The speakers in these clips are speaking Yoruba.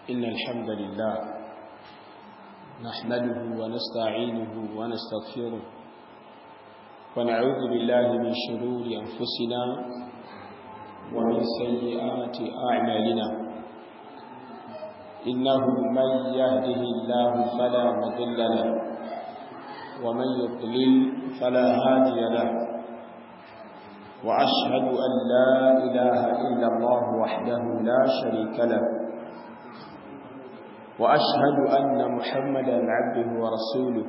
إن الحمد لله نحمده ونستعينه ونستغفره ونعوذ بالله من شرور أنفسنا ومن سيئات أعمالنا إنه من يهده الله فلا مضل له ومن يضلل فلا هادي له وأشهد أن لا إله إلا الله وحده لا شريك له وأشهد أن محمدا عبده ورسوله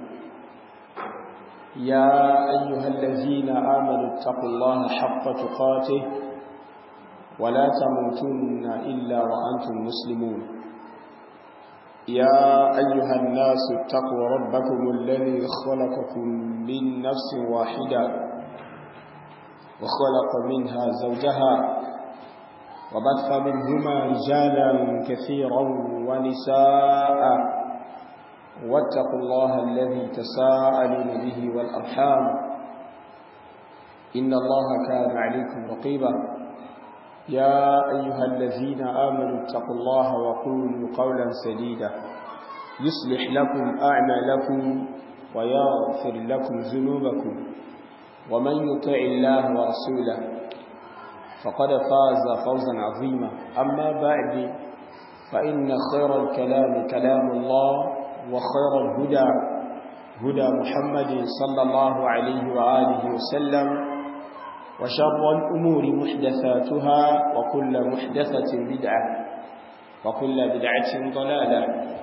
يا أيها الذين آمنوا اتقوا الله حق تقاته ولا تموتن إلا وأنتم مسلمون يا أيها الناس اتقوا ربكم الذي خلقكم من نفس واحدة وخلق منها زوجها وبث منهما رجالا كثيرا ونساء واتقوا الله الذي تساءلون به والأرحام إن الله كان عليكم رقيبا يا أيها الذين آمنوا اتقوا الله وقولوا قولا سديدا يصلح لكم أعمالكم ويغفر لكم ذنوبكم ومن يطع الله ورسوله فقد فاز فوزا عظيما أما بعد فإن خير الكلام كلام الله وخير الهدى هدى محمد صلى الله عليه وآله وسلم وشر الأمور محدثاتها وكل محدثة بدعة وكل بدعة ضلالة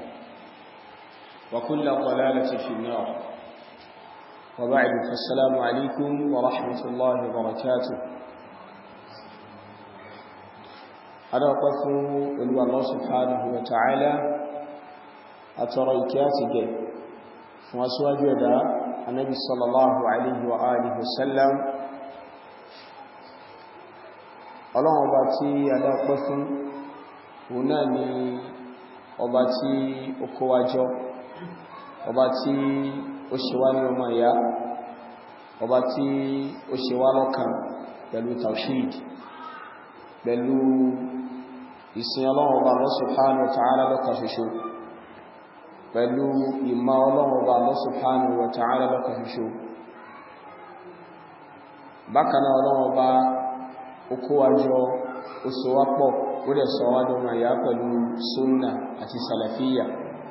وكل ضلالة في النار وبعد فالسلام عليكم ورحمة الله وبركاته أدعوكم إلى الله سبحانه وتعالى أتريكاتك فأسواج يدى النبي صلى الله عليه وآله وسلم ọlọ́run ọba tí adápẹ́ fún òun náà ni ọba tí ó kó wa jọ, ọba tí ó ṣe wá ní ọmọ ìyá, ọba tí ó ṣe wá lọ́kan pẹ̀lú tawhid, pẹ̀lú ìsìn ọlọ́run ọba Allah subhanahu wa ta'ala lọ́kan ṣoṣo, pẹ̀lú ìmọ̀ ọlọ́run ọba Allah subhanahu wa ta'ala lọ́kan ṣoṣo. Bákan náà ọlọ́run ọba ó kó wa jọ, ó so wá pọ̀, ó dẹ̀ sọ wá dọ́mọ ìyá pẹ̀lú súnnà àti sàlàfíyà.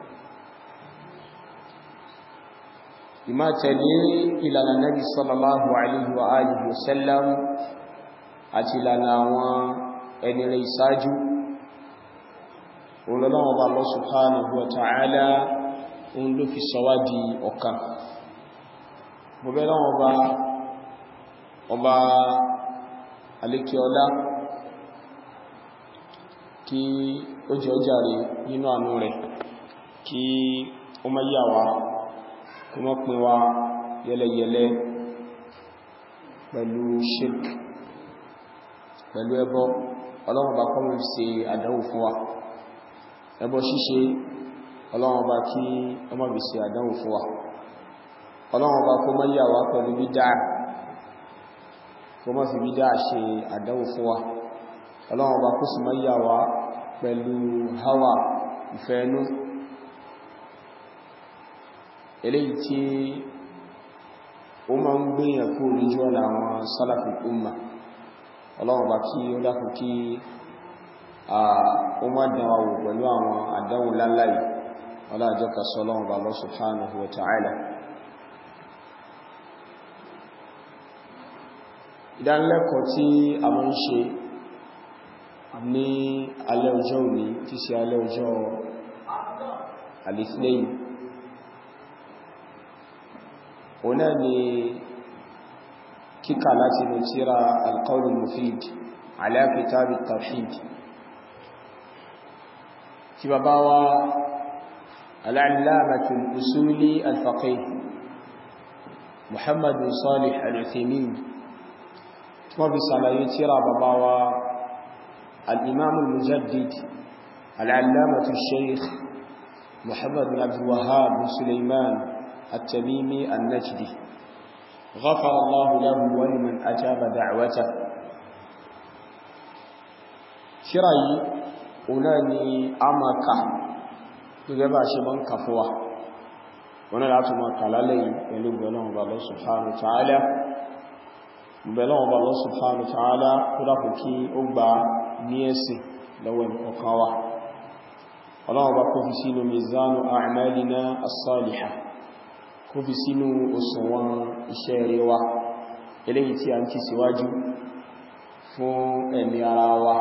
Ìmá tẹ̀lé ìlànà Nabi sallallahu alaihi wa alihi wa sallam àti ìlànà àwọn ẹni rẹ̀ ìsájú, olọ́lọ́wọ́ bá Allah subhanahu wa ta'ala òun ló fi sọ wá di ọ̀kan. Mo bẹ̀ lọ́wọ́ ọba alékiọlá kí ó jẹ́ ọjàre nínú àánú rẹ̀, kí ó má yà wá, kó má pín wa yẹlẹyẹlẹ pẹ̀lú shirk, pẹ̀lú ẹbọ. Ọlọ́run bá kọ́ mú ṣe àdánwò fún wa ẹbọ ṣíṣe, Ọlọ́run bá kí ó má bí ṣe àdánwò fún wa. Ọlọ́run bá kó má yà wá pẹ̀lú bídá, kó má fi bídá ṣe àdánwò fún wa. Ọlọ́run bá kó sì má yà wá pẹ̀lú hawa, ìfẹ́nú, eléyìí tí ó máa ń gbéyàn kó lójú ọ̀nà àwọn salaful umma. Ọlọ́run bá kí ó dákun kí ó má dánwà wò pẹ̀lú àwọn àdánwò láláì ọlájọ́ka sọ Ọlọ́run bá Allah subhanahu wa ta'ala. Ìdánilẹ́kọ̀ọ́ tí a máa ń ṣe ní alẹ́ ọjọ́ òní, tí sí alẹ́ ọjọ́ al-Ithnain, òun náà ni kíkà láti inú tírà al-Qawl al-Mufid ala kitab at-Tawhid tí bàbá wa al-Allamah al-Usuli al-Faqih Muhammad Salih al-Uthaymin tí wọ́n fi sàlàyé tírà bàbá wa al-Imam al-Mujaddid al-Allamah al-Shaykh Muhammad bin Abdul Wahhab bin Sulaiman at-Tamimi an-Najdi غفر الله له ولمن أجاب دعوته. tírà yìí ọ̀nà ni a máa kà gẹ́gẹ́ bá ṣe máa ń kà fún wa ọ̀nà láti máa kà lálẹ́ yìí pẹ̀lú bẹ̀lọ́wọ̀n bá Allah subhanahu wa ta'ala bẹ̀lọ́wọ̀n bá Allah subhanahu wa ta'ala kó dákùn kí ó gbà ní ẹ̀sìn lọ́wọ́ ọ̀kan wa ọlọ́wọ̀n bá kó fi sínú mizanu a'malina as-salihah kó fi sínú òṣùwọ̀n iṣẹ́ rere wa eléyìí tí a ń ti síwájú fún ẹ̀mí ara wa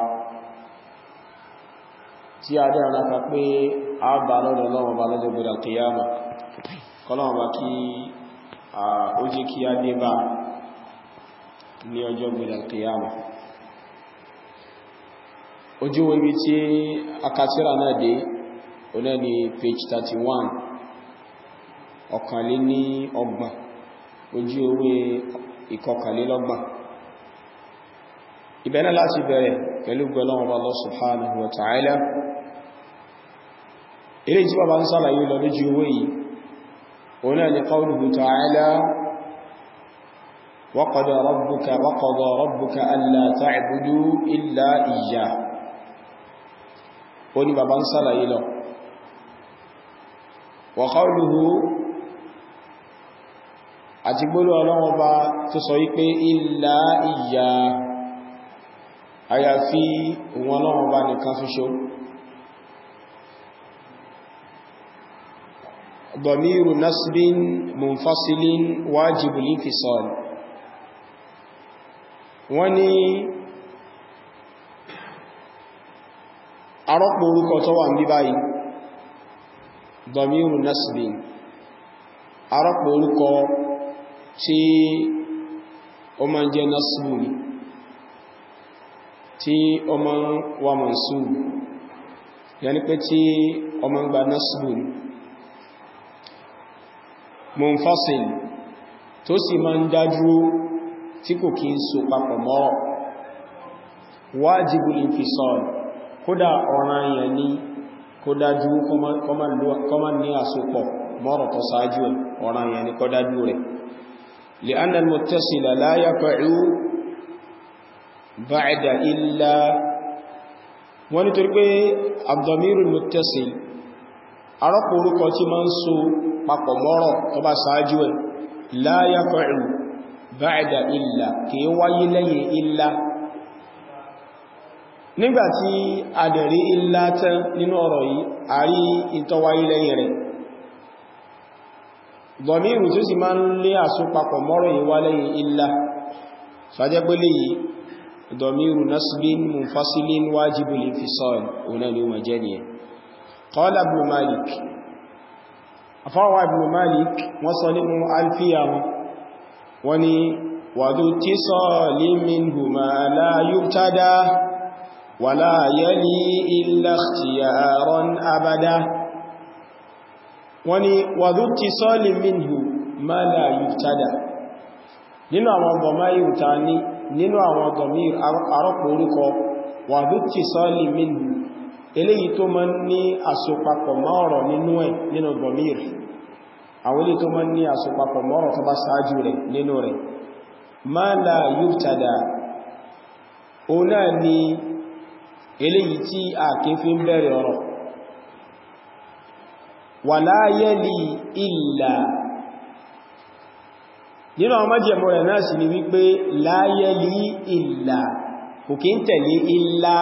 tí a dẹ̀ ọ̀nà pé a bá lọ́dọ̀ lọ́wọ́ bá lọ́dọ̀ gbọ́dọ̀ kìyàmà kọlọ́wọ́ bá kí ó jẹ́ kí a dé bá ní ọjọ́ gbọ́dọ̀ kìyàmà ojú ibi tí akatira náà dé ọ̀nà ni page 31 ọ̀kànlé ní ọgbọ̀n ojú ewé ìkọkànlélọ́gbọ̀n ìbẹ̀rẹ̀ láti bẹ̀rẹ̀ pẹ̀lú gbọ́lọ́wọ́ bá Allah subhanahu wa ta'ala ilé tí bàbá ń sálàyé lọ lójú ewé yìí òun náà ni qawluhu ta'ala wa qada rabbuka alla ta'budu illa iyyah ó ní bàbá ń sálàyé lọ wa qawluhu àti gbọ́lọ́ ọlọ́wọ́ bá tó sọ wípé illa iyyah àyàfi òun ọlọ́wọ́ bá nìkan ṣoṣo ضمير نصب منفصل واجب الانفصال wani arọ́pò orúkọ tó wà ní báyìí ضمير نصب arọ́pò orúkọ tí ó máa jẹ́ nasbu ni tí ó máa wà mansub yàní pé tí ó máa gba nasbu ni munfasil tó sì máa ń dájú tí kò kí ń so papọ̀ mọ́ wajibul infisal kódà ọ̀ranyàn ni kó dájú kọmọ ní àsopọ̀ mọ́rọ̀ tó sáájú ẹ̀ ọ̀ranyàn ni kó dájú rẹ̀ li'anna al-muttasila la yaqa'u ba'da illa wọ́n ni torí pé ad-damirul muttasil arọ́pò orúkọ tí máa ń so papọ̀ mọ́rọ̀ tó bá sáájú ẹ̀ la yaqa'u ba'da illa kìí wáyé lẹ́yìn illa nígbàtí adẹ̀rí illa tán nínú ọ̀rọ̀ yìí a rí ìtọ́wáyé lẹ́yìn rẹ̀ dọ̀míru tó sì máa ń lé àsopapọ̀ mọ́rọ̀ yìí wá lẹ́yìn illa fàjẹ́gbélé yìí dọ̀míru nasbin munfasilin wajibul infisal ọ̀nà ni ó mọ̀ jẹ́ nìyẹn qala ibn Malik afáwà ibn Malik wọ́n sọ nínú alfiya wọ́n ni wàdú tisali minhuma la yubtada wala yali illa ikhtiyaran abada wọ́n ni wàdú tisali minhu ma la yubtada nínú àwọn ọgbọ̀má yíòta ní nínú àwọn ọgbọ̀mí arọ́pò orúkọ wàdú tisali minhu eléyìí tó máa ní àsopapọ̀ mọ́ọ̀rọ̀ nínú ẹ̀ nínú dọ̀mír àwọn eléyìí tó máa ní àsopapọ̀ mọ́ọ̀rọ̀ tó bá sáájú rẹ̀ nínú rẹ̀ ma la yubtada o náà ni eléyìí tí a kí fi ń bẹ̀rẹ̀ ọ̀rọ̀ wala yali illa nínú àwọn májẹ̀mú rẹ̀ náà sì ni wípé la yali illa kò kí ń tẹ̀lé illa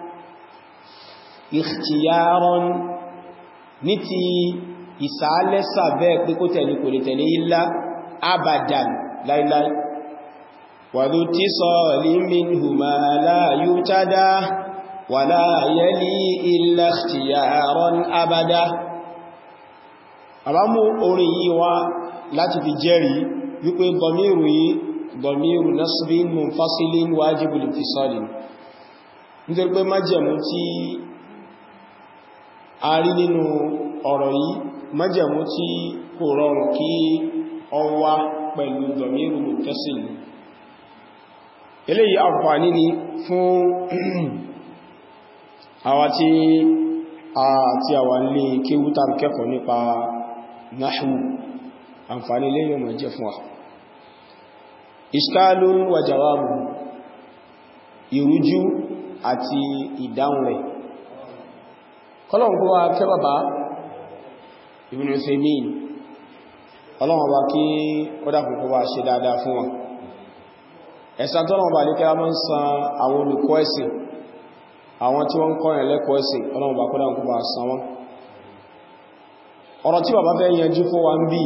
ikhtiyaran ní ti ìsàálẹ́sà bẹ́ẹ̀ pé kó tẹ̀lé kò lè tẹ̀lé illa abadan láíláí wàdú tisali minhuma la yubtada wala yali illa ikhtiyaran abada àbámú orin yìí wá láti fi jẹ́rìí wípé dọ̀míru yìí dọ̀míru nasbin munfasilin wajibul infisal nítorí pé májẹ̀mú tí a rí nínú ọ̀rọ̀ yìí májẹ̀mú tí kò rọrùn kí ó wá pẹ̀lú dọ̀míru muttasil eléyìí àǹfààní ni fún àwa tí àwa nílé kéwútà kẹ́kọ̀ọ́ nípa nahwu àǹfààní lẹ́yìn ọmọ jẹ́ fún wa iskalun wa jawabu ìrújú àti ìdáhùn rẹ̀ kọ́lọ̀n kó wá kẹ́ bàbá Ibn Uthaymeen ọlọ́wọ́n bá kí ó dákùn kó wá ṣe dáadáa fún wọn ẹ̀san tọ́lọ́wọ́n bá lè kẹ́lá mọ́ ń san àwọn olùkọ́ ẹ̀sìn àwọn tí wọ́n ń kọ́yàn lẹ́kọ̀ọ́ ẹ̀sìn ọlọ́wọ́n bá kọ́lá kó bá san wọn ọ̀rọ̀ tí bàbá fẹ́ yanjú fún wa ń bí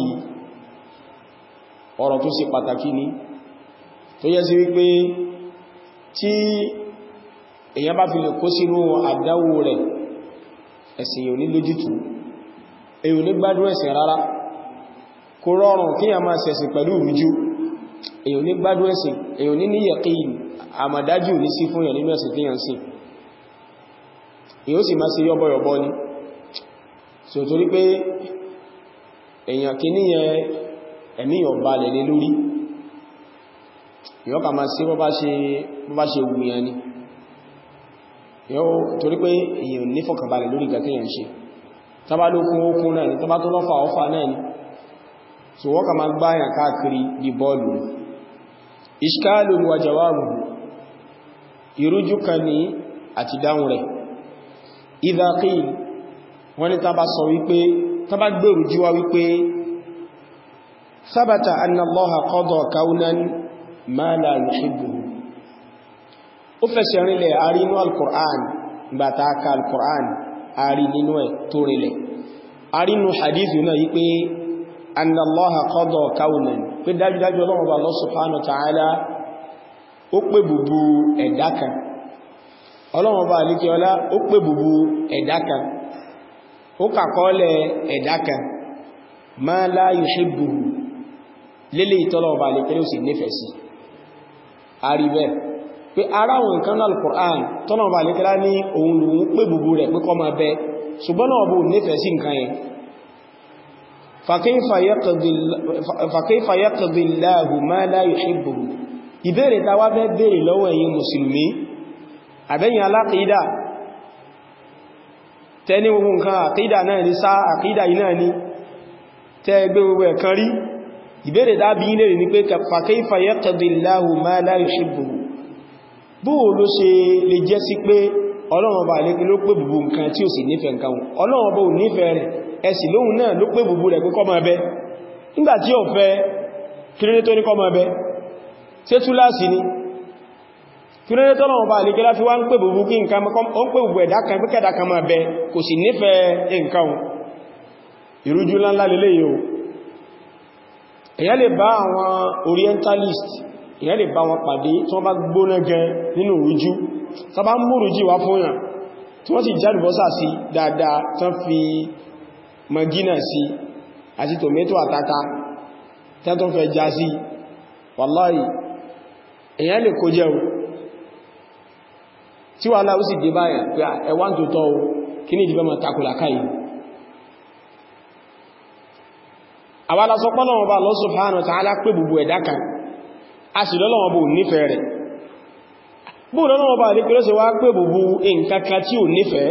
ọ̀rọ̀ tó ṣe pàtàkì ni tó yẹ sí wípé tí èyàn bá fi lè kó sínú àdáwò rẹ̀ ẹ̀sìn yóò ní lójútù èyàn ní gbádùn ẹ̀sìn rárá kò rọrùn kí a máa ṣẹ̀sìn pẹ̀lú ìrújú èyàn ní gbádùn ẹ̀sìn èyàn ní yaqin àmàdájú ní sí fún yàn nínú ẹ̀sìn tí yàn sí èyàn sì máa ṣe yọ́bọ̀yọ̀bọ̀ ni so torí pé èyàn kì ní yẹn ẹ̀mí ọba lẹ̀ lé lórí èyàn kà máa sí bọ́ bá ṣe wù yàn ni torí pé èyàn ní fọkànbalẹ̀ lórí ìgbà tí yàn ṣe tàbá ló kún ókún náà ni tàbá tó lọ́fà ọfà náà ni so wọ́n kà máa gbáyàn káàkiri di bọ́ọ̀lù ishkalun wa jawabuhu ìrújú kan ní àti dáhùn rẹ̀ idha qil wọ́n ni tàbá sọ wípé tàbá gbèrú jíwá wípé sabata anna Allaha qada kaunan ma la yuhibbuhu ó fẹsẹ̀ rinlẹ̀ àrí inú al-Qur'an gbàtà aka al-Qur'an àrí nínú ẹ̀ tó rinlẹ̀ àrí inú hadithu náà yí pé anna Allaha qada kaunan pé dájúdájú Ọlọ́run Allah subhanahu wa ta'ala ó pè bùbù ẹ̀dá kan Ọlọ́run bá alikiola ó pè bùbù ẹ̀dá kan ó kàkọọ́lẹ̀ ẹ̀dá kan ma la yuhibbuhu lélé ìtọ́lọ́run bá alikiola ó sì nífẹ̀ẹ́ sí àrí bẹ́ẹ̀ pé ara wọn nǹkan náà al-Qur'an tọ́nà bá alikiola ní òun lòun pè bùbù rẹ̀ pé kó máa bẹ ṣùgbọ́n náà bó nífẹ̀ẹ́ sí nǹkan yẹn فكيف يقضي الله ما لا يحبه ìbéèrè tá wá fẹ́ béèrè lọ́wọ́ ẹ̀yin mùsùlùmí àbẹ́yìn alákìídà tẹni gbogbo nǹkan àkídà náà ní sá àkídà yìí náà ní tẹ́ gbé gbogbo ẹ̀kan rí ìbéèrè tá bí ilé rí ní pé فكيف يقضي الله ما لا يحبه bóò ló ṣe lè jẹ́ sí pé Ọlọ́run bá lè ló pé gbogbo nǹkan tí ó sì nífẹ̀ẹ́ nǹkan Ọlọ́run bá ò nífẹ̀ẹ́ rẹ̀ ẹ̀sì lóhun náà ló pé gbogbo rẹ̀ pé kó máa bẹ nígbàtí ó fẹ́ kírẹ́lẹ́ tó ní kó máa bẹ ṣé túláàsì ni kírẹ́lẹ́ tó náà bá lè gẹ́lá fi wá ń pè gbogbo kí nǹkan ó ń pè gbogbo ẹ̀dá kan pé kẹ́dà kan máa bẹ kò sì nífẹ̀ẹ́ nǹkan ìrújú ńlá lélẹ̀ yìí èyàn lè bá àwọn orientalist èyàn lè bá wọn pàdé tí wọ́n bá gbóná gan nínú ìrújú tó bá mú ìrújú wá fún yàn tí wọ́n sì jálùbọ́sà sí dáadáa tán fi magina sí àti tomato àtàtà tẹ́tọ́ fẹ́ já sí wàláhì èyàn lè kó jẹ́ o tí wà láwú sì dé báyà pé ẹwà tó tọ́ o kí ní ìdíbẹ́ ma takùlà káyìí àwàlá sọ pọ́lọ́wọ́ bá Allah subhanahu wa ta'ala pé gbogbo ẹ̀dá kan a sì lọ́lọ́wọ́ bó nífẹ̀ẹ́ rẹ̀ bó lọ́lọ́wọ́ bá ní pé lọ́sẹ̀ wá pé gbogbo nǹkan kan tí ò nífẹ̀ẹ́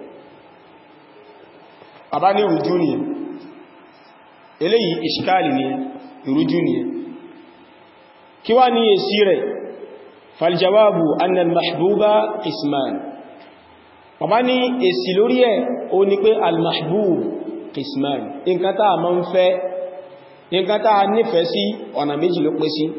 bàbá ní ìrújú ni eléyìí ìṣkáàlì ni ìrújú ni kí wá ní èsì rẹ̀ faljawabu annal mahbuba qisman bàbá ní èsì lórí ẹ̀ ó ní pé al-mahbub qisman nǹkan tá a máa ń fẹ́ nǹkan tá a nífẹ̀ẹ́ sí ọ̀nà méjì ló pín sí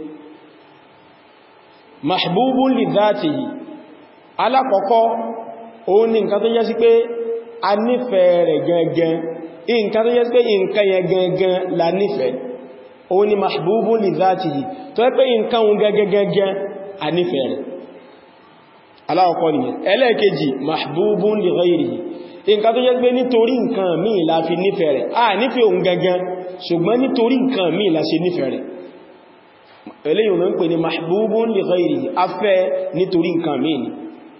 mahbubun li dhatihi alákọ̀ọ́kọ́ òun ni nǹkan tó jẹ́ sí pé a nífẹ̀ẹ́ rẹ̀ gangan nǹkan tó jẹ́ sí pé nǹkan yẹn gangan la nífẹ̀ẹ́ òun ni mahbubun li dhatihi tó jẹ́ pé nǹkan òun gangan a nífẹ̀ẹ́ rẹ̀ alákọ̀ọ́kọ́ nìyẹn ẹlẹ́ẹ̀kejì mahbubun li ghayrihi nǹkan tó jẹ́ pé nítorí nǹkan míì la fi nífẹ̀ẹ́ rẹ̀ a nífẹ̀ẹ́ òun gangan ṣùgbọ́n nítorí nǹkan míì la ṣe nífẹ̀ẹ́ rẹ̀ eléyìí ló ń pè ní mahbubun li ghayrihi afẹ́ nítorí nǹkan míì ni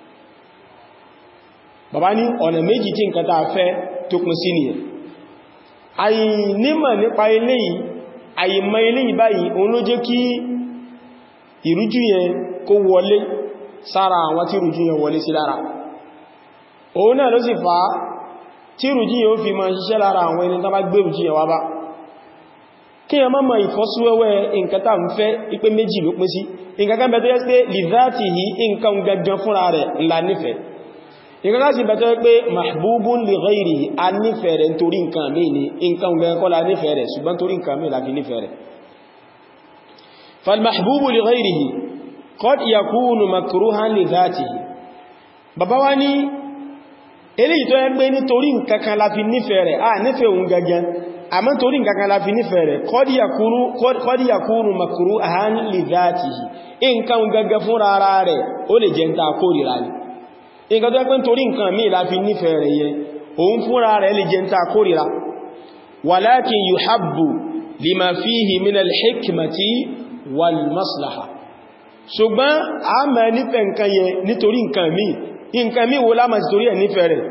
bàbá ní ọ̀nà méjì tí nǹkan tá fẹ́ tó pín sí nìyẹn àìnímọ̀ nípa eléyìí àìmọ̀ eléyìí báyìí òun ló jẹ́ kí ìrújú yẹn kó wọlé sára àwọn tí ìrújú yẹn wọlé sí lára òun náà ló sì fà á tí ìrújú yẹn ó fi máa ṣiṣẹ́ lára àwọn ẹni tó bá gbé ìrújú yẹn wá bá kí ẹ mọ́mọ̀ ìfọ́síwẹ́wẹ́ nǹkan tá ń fẹ́ ipé méjì ló pín sí nǹkan kan bẹ̀tọ́ yẹ́ pé li dhatihi nǹkan gangan fúnra rẹ̀ ńlá nífẹ̀ẹ́ nǹkan láti bẹ̀tọ́ pé mahbubun li ghayrihi a nífẹ̀ẹ́ rẹ̀ nítorí nǹkan mí ní nǹkan gbẹ̀rẹ̀ kọ́lá nífẹ̀ẹ́ rẹ̀ ṣùgbọ́n torí nǹkan mí láti nífẹ̀ẹ́ rẹ̀ falmahbubu li ghayrihi qad yakunu makruhan li dhatihi bàbá wá ní eléyìí tó yẹ pé nítorí nǹkan kan láti nífẹ̀ẹ́ rẹ̀ nífẹ̀ẹ́ òun gangan àmọ́ torí nǹkan kan láti nífẹ̀ẹ́ rẹ̀ qad yakunu makruhan li dhatihi nǹkan gangan fúnra ara rẹ̀ ó lè jẹ́ ta kórìíra ni nǹkan tó ẹgbẹ́ torí nǹkan míì láti nífẹ̀ẹ́ rẹ̀ yẹ òun fúnra rẹ̀ lè jẹ́ ta kórìíra walakin yuhabbu lima fihi min al-hikmati wal maslaha ṣùgbọ́n a máa nífẹ̀ẹ́ nǹkan yẹ nítorí nǹkan míì wo la máa torí ẹ̀ nífẹ̀ẹ́ rẹ̀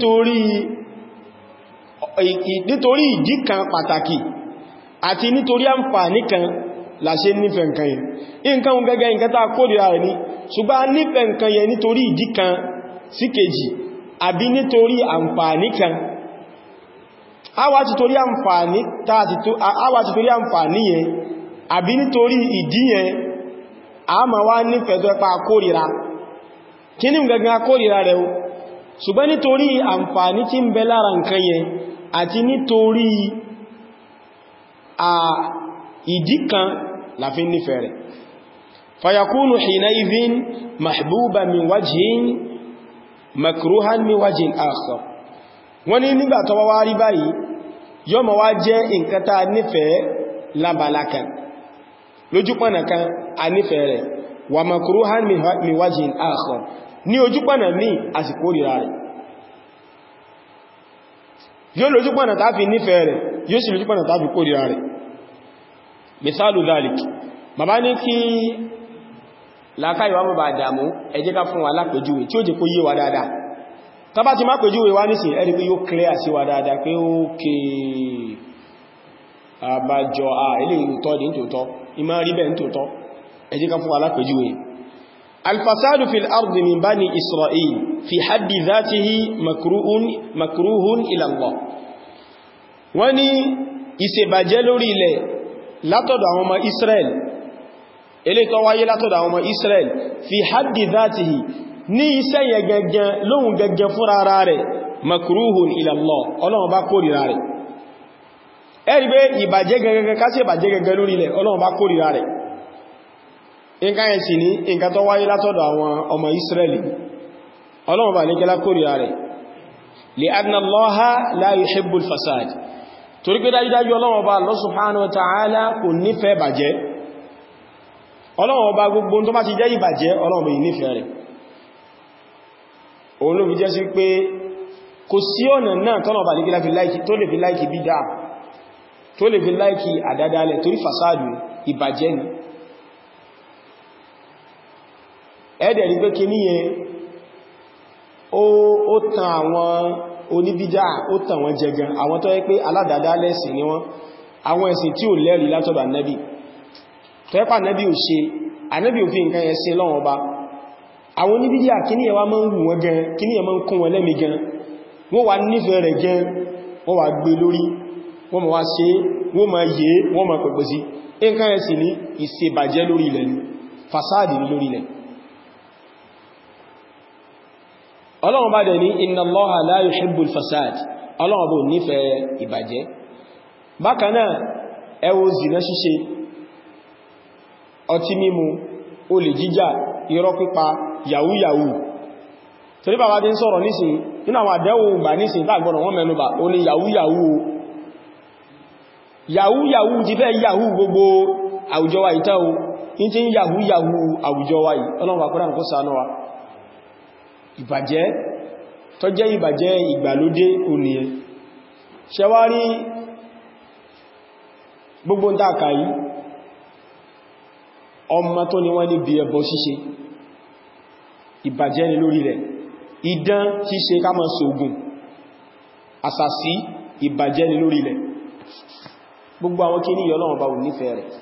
nítorí ìdí kan pàtàkì àti nítorí àǹfààní kan la ṣe nífẹ̀ẹ́ nǹkan yẹ nǹkan gẹ́gẹ́ nǹkan tá kórìíra rẹ̀ ní ṣùgbọ́n a nífẹ̀ẹ́ nǹkan yẹ nítorí ìdí kan sí kejì àbí nítorí àǹfààní kan a wá ti torí àǹfààní yẹn àbí nítorí ìdí yẹn a ma wá nífẹ̀ẹ́ tó ẹpa kórìíra kí ní gẹ́gẹ́ kórìíra rẹ̀ o ṣùgbọ́n nítorí àǹfààní tí ń bẹ lára nǹkan yẹn àti nítorí ìdí kan la fi nífẹ̀ẹ́ rẹ̀ fayakunu hinaidhin mahbuban min wajhin makruhan min wajhin akhar wọ́n ní nígbà tó wá rí báyìí yóò máa wá jẹ́ nǹkan tá nífẹ̀ẹ́ lábalakan lójúpọ̀nà kan a nífẹ̀ẹ́ rẹ̀ wà makruhan min wajhin akhar ní ojúpọ̀nà ní àsìkò ríra rẹ̀ yóò lójúpọ̀nà tá fi nífẹ̀ẹ́ rẹ̀ yóò sì lójúpọ̀nà tá fi kórìíra rẹ̀ misalu dhalik bàbá ní kí lákáyíwá mọ́ bá dàmú ẹ jẹ́ ká fún wa lápẹjúwe tí ó jẹ́ kó yé wa dáadáa tàbá ti má pẹjúwe wá nísìn ẹ̀rí pé yóò clear sí wa dáadáa pé ókè àbájọ ilé ìrùtọ́ ní tòótọ́ ìmá rí bẹ́ẹ̀ ní tòótọ́ ẹ jẹ́ ká fún wa lápẹjúwe alfasadu fil ardi min bani isra'il fi haddi dhatihi makruhun ila Allah wọ́n ní ìṣèbàjẹ́ lórí ilẹ̀ látọ̀dọ̀ àwọn ọmọ Israel eléyìí tó wáyé látọ̀dọ̀ àwọn ọmọ Israel fi haddi dhatihi ní iṣẹ́ yẹ gẹ́gẹ́ lóhun gẹ́gẹ́ fúnra ara rẹ̀ makruhun ila Allah Ọlọ́run bá kórìíra rẹ̀ ẹ̀rí pé ìbàjẹ́ gẹ́gẹ́ kásí ìbàjẹ́ gẹ́gẹ́ lórí ilẹ̀ Ọlọ́run bá kórìíra rẹ̀ nǹkan yẹn sì ní nǹkan tó wáyé látọ̀dọ̀ àwọn ọmọ Israeli Ọlọ́run bá ní kẹ́lá kórìíra rẹ̀ li'anna Allaha la yuhibbul fasad torí pé dájúdájú Ọlọ́run bá Allah subhanahu wa ta'ala kò nífẹ̀ẹ́ bàjẹ́ Ọlọ́run bá gbogbo tó bá ti jẹ́ ìbàjẹ́ Ọlọ́run bá nífẹ̀ẹ́ rẹ̀ òun ló fi jẹ́ sí pé kò sí ọ̀nà náà tọ́nà bá nígbìlá tó lè fi láìkì bídá tó lè fi láìkì àdádálẹ̀ torí fasádù ìbàjẹ́ ni ẹ̀dẹ̀ rí pé kí ní yẹn ó tàn àwọn oníbídá ó tàn wọn jẹgan àwọn tó yẹ pé aládádálẹ̀ ẹ̀sìn ni wọ́n àwọn ẹ̀sìn tí ò lẹ́rìí látọ̀dọ̀ ànábì tó yẹ pé ànábì ò ṣe ànábì ò fi nǹkan yẹn ṣe lọ́wọ́ ọba àwọn oníbídíà kí ní ẹwà máa ń wù wọ́n gan kí ní ẹ máa ń kún wọn lẹ́mí gan wọ́n wà nífẹ̀ẹ́ rẹ̀ gan wọ́n wà gbé lórí wọ́n ma wá ṣe wọ́n ma yé wọ́n ma pẹ̀pẹ̀ sí nǹkan ẹ̀ sì ní ìṣèbàjẹ́ lórí ilẹ̀ ni fasádì ní lórí ilẹ̀ Ọlọ́run bá dẹ̀ ní inna Allaha la yuhibbul fasad Ọlọ́run bó nífẹ̀ẹ́ ìbàjẹ́ bákan náà ẹ wo zina ṣíṣe ọtí mímu olè jíjà irọ́ pípa yahoo torí bàbá tí ń sọ̀rọ̀ nísìn nínú àwọn àdẹ́wò gbà nísìn tàgbọ́nà wọ́n mẹ́nubà ó ní yahoo ti fẹ́ yahoo gbogbo àwùjọ wa ìtẹ́ o in ti ń yahoo àwùjọ wa yìí Ọlọ́run àkúrà kó ṣàánú wa ìbàjẹ́ tó jẹ́ ìbàjẹ́ ìgbàlódé òníyẹn ṣẹwárí gbogbo ń tàkà yìí ọmọ tó ní wọ́n ní bí ẹbọ ṣíṣe ìbàjẹ́ ni lórí rẹ̀ idán ṣíṣe ká máa ṣògùn àsàsí ìbàjẹ́ ni lórí rẹ̀ gbogbo àwọn kí ní Ọlọ́run bá wù nífẹ̀ẹ́ rẹ̀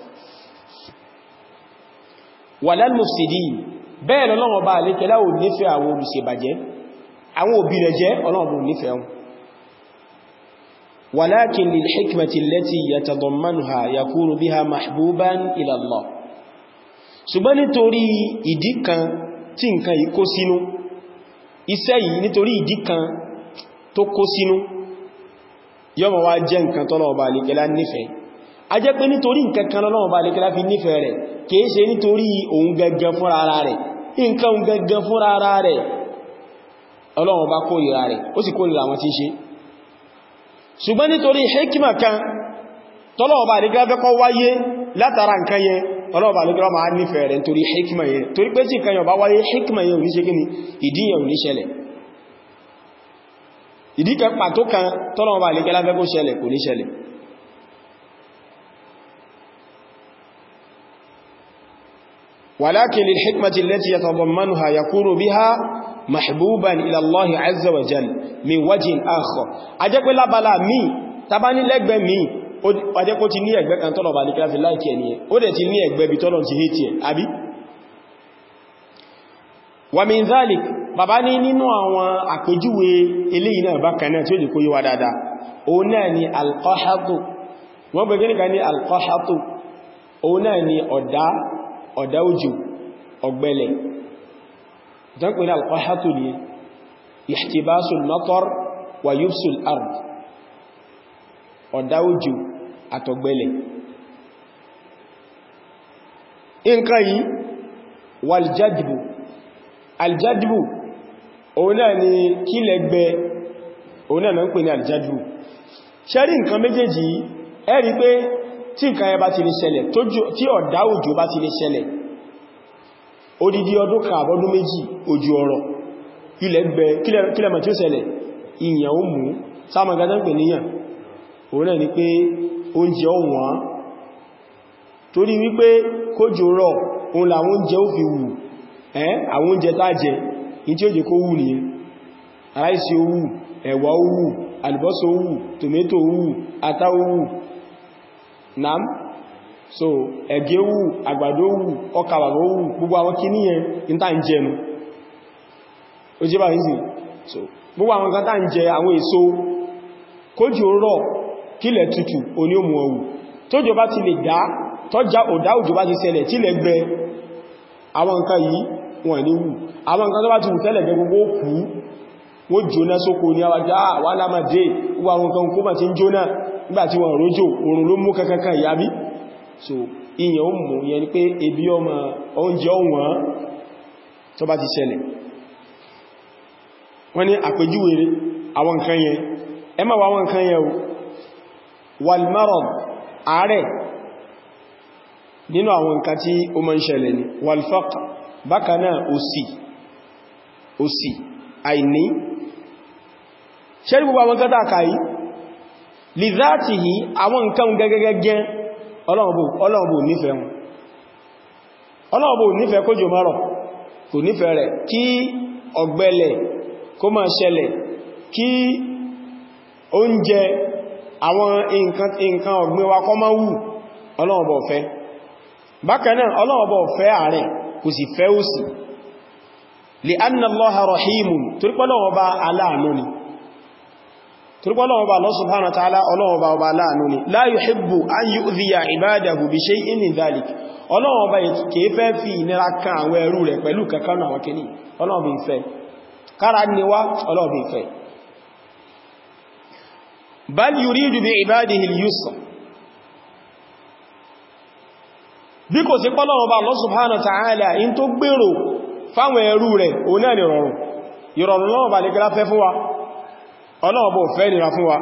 walal mufsidin bẹ́ẹ̀ lọ́lọ́run bá lékẹ́lá ò nífẹ̀ẹ́ àwọn olùṣèbàjẹ́ àwọn òbí rẹ̀ jẹ́ Ọlọ́run bá nífẹ̀ẹ́ wọn walakin lil hikmati allati yatadammanuha yakunu biha mahbuban ila Allah ṣùgbọ́n nítorí ìdí kan tí nǹkan yìí kó sínú iṣẹ́ yìí nítorí ìdí kan tó kó sínú yọ́mọ̀ wá jẹ́ nǹkan tọ́lọ́run bá lékẹ́lá nífẹ̀ẹ́ a jẹ́ pé nítorí nǹkan kan lọ́lọ́run bá lékẹ́lá fi nífẹ̀ẹ́ rẹ̀ kìí ṣe nítorí òun gẹ́gẹ́ fúnra ara rẹ̀ nǹkan òun gẹ́gẹ́ fúnra ara rẹ̀ Ọlọ́run bá kórìíra rẹ̀ ó sì kórìíra àwọn tí ṣe ṣùgbọ́n nítorí hikima kan tọ́lọ́run bá lékẹ́lá fẹ́ kó wáyé látara nǹkan yẹn Ọlọ́run bá lékẹ́lá máa nífẹ̀ẹ́ rẹ̀ nítorí hikima yẹn torí pé tí nǹkan yẹn bá wáyé hikima yẹn ò ní ṣe kíni ìdí yẹn ò ní ṣẹlẹ̀ ìdí kan pàtó kan tọ́lọ́run bá lékẹ́lá fẹ́ kó ṣẹlẹ̀ kò ní ṣẹlẹ̀ ولكن للحكمة التي يتضمنها يكون بها محبوبا إلى الله عز وجل من وجه آخر أجاك لا بلا مي تباني لك بمي أجاك تنية أكبر أن طلب عليك في الله كينية أجاك تنية أكبر بطلب تهيتي أبي ومن ذلك babani nínú àwọn àpèjúwe eléyìí náà bákan náà tí ó jẹ́ kó yé wa dáadáa òun náà ni alqahatu wọ́n gbé gẹ́nìkan ní alqahatu òun náà ni ọ̀dá òjò ọ̀gbẹlẹ̀ ìtànkù ní alqahatu ní ihtibasul matar wa yufsul ard ọ̀dá òjò àtọ̀gbẹlẹ̀ nǹkan yìí waljadbu aljadbu òun náà ni kílẹ̀ gbẹ òun náà ń pè ní aljadbu ṣẹ́rí nǹkan méjèèjì ẹ rí pé tí nǹkan ẹ bá ti lè ṣẹlẹ̀ tí ọ̀dá òjò bá ti lè ṣẹlẹ̀ odidi ọdún kan àbọ́dún méjì òjò ọ̀rọ̀ ilẹ̀ gbẹ kílẹ̀ mọ̀ tí ó ṣẹlẹ̀ ìyàn ó mú sáàmàgádá ń pè níyàn òun náà ni pé oúnjẹ ó wọ́n torí wípé kójò rọ̀ òun làwọn oúnjẹ ó fi wù àwọn oúnjẹ tá jẹ ní tí ó jẹ kó wù ní ráìsì ó wù ẹ̀wà ó wù àlùbọ́sà ó wù tòmátò ó wù ata ó wù nam so ẹ̀gẹ́ ó wù àgbàdo ó wù ọkà bàbá ó wù gbogbo àwọn kí níyẹn ní tá ń jẹnu ó jẹ́ bá ń sì so gbogbo àwọn kan tá ń jẹ àwọn èso kójò rọ̀ kílẹ̀ tutù oní òmù ọ̀wù tójò bá ti lè dá tọ́já ọ̀dá òjò bá ti ṣẹlẹ̀ tí lẹ̀ gbẹ àwọn nǹkan yìí wọ́n ní wù àwọn nǹkan tó bá ti wù tẹ́lẹ̀ gẹ gbogbo kú wọ́n jóná sóko ní àwájá wà lámàdé gbogbo àwọn nǹkan kó bá ti ń jóná nígbàtí wọ́n rójò oòrùn ló mú kankan ìyàbí so ìyàn ó mú yẹn ni pé ebi ọmọ oúnjẹ ọwọ́n tó bá ti ṣẹlẹ̀ wọ́n ní àpèjúwe àwọn nǹkan yẹn ẹ má wá àwọn nǹkan yẹn wal marad àárẹ̀ nínú àwọn nǹkan tí ó máa ń ṣẹlẹ̀ ní walfaq bákanáà òsì àìní ṣẹ́rí gbogbo àwọn kẹta àkàyí lè záàtì yìí àwọn nǹkan gẹ́gẹ́gẹ́ Ọlọ́run bò nífẹ̀ẹ́ wọn Ọlọ́run bò nífẹ̀ẹ́ kójò márọ̀ kò nífẹ̀ẹ́ rẹ̀ kí ọ̀gbẹlẹ̀ kó máa ṣẹlẹ̀ kí oúnjẹ àwọn nǹkan ọ̀gbìn wa kó máa wù Ọlọ́run bò fẹ́ bákanáà Ọlọ́run bò fẹ́ àárẹ̀ kò sì fẹ́ òsì li anna Allaha rahimun torípọ́lọ́wọ́ bá aláàánú ni torípọ́lọ́wọ́ bá Allah subhanahu wa ta'ala Ọlọ́run bá ọba aláàánú ni la yuhibbu an yu'dhiya ibadahu bi shay'in min dhalik Ọlọ́run bá kìí fẹ́ fi ìnira kan àwọn ẹrú rẹ̀ pẹ̀lú kankan àwọn kìíní Ọlọ́run bí fẹ́ kára níwá Ọlọ́run bí fẹ́ bal yuridu bi ibadihi al-yusra bí kò sí pọ́lọ́wọ́ bá Allah subhanahu wa ta'ala in tó gbèrò fáwọn ẹrú rẹ̀ òun náà ni ìrọ̀rùn lọ́wọ́ bá lè gẹ́lá fẹ́ fún wa ọlọ́wọ́ bó fẹ́ nira fún wa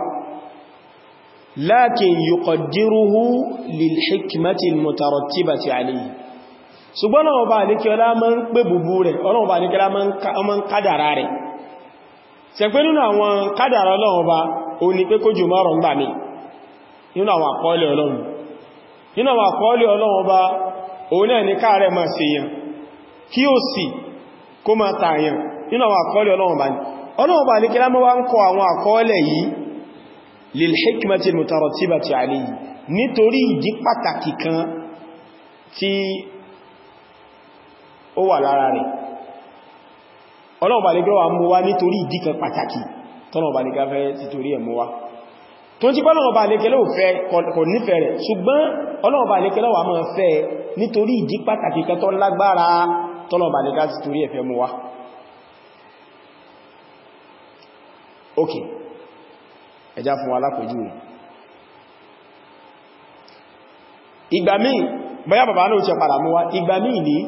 lakin yuqaddiruhu lil hikmati al mutarattibati alayhi ṣùgbọ́n ọlọ́wọ́ bá lè kẹ́lá máa ń pè bùbú rẹ̀ ọlọ́wọ́ bá lè kẹ́lá máa ń kádàrá rẹ̀ ṣẹ̀pẹ́ nínú àwọn kádàrá ọlọ́wọ́ bá òun ni pé kójò márùn gbà mí nínú àwọn àkọọ́lẹ̀ ọlọ́run nínú àwọn àkọọ́lẹ̀ ọlọ́wọ́ bá òun náà ní káàrẹ̀ máa ṣe yàn kí ó sì kó máa tààyàn nínú àwọn àkọọ́lẹ̀ ọlọ́wọ́ bá ní ọlọ́wọ́ bá ní kí lámọ́ wá ń kọ àwọn àkọọ́lẹ̀ yìí lil hikmati mutarattibati alayhi nítorí ìdí pàtàkì kan tí ó wà lára rẹ̀ ọlọ́wọ́ bá ní kí wá mú wá nítorí ìdí kan pàtàkì tọ́lọ́wọ́ bá ní ká fẹ́ títorí ẹ̀ mú wá tó ń tí pọ́lọ́wọ́ bá lékẹ́lẹ́ ò fẹ́ kò nífẹ̀ẹ́ rẹ̀ ṣùgbọ́n ọlọ́wọ́ bá lékẹ́lẹ́ wà máa fẹ́ nítorí ìdí pàtàkì kan tó lágbára tọ́lọ́wọ́ bá lékẹ́ títorí ẹ̀fẹ́ mú wá ok ẹjá fún alápòjú rẹ̀ ìgbà míì bóyá bàbá náà ṣe padà mú wá ìgbà míì ní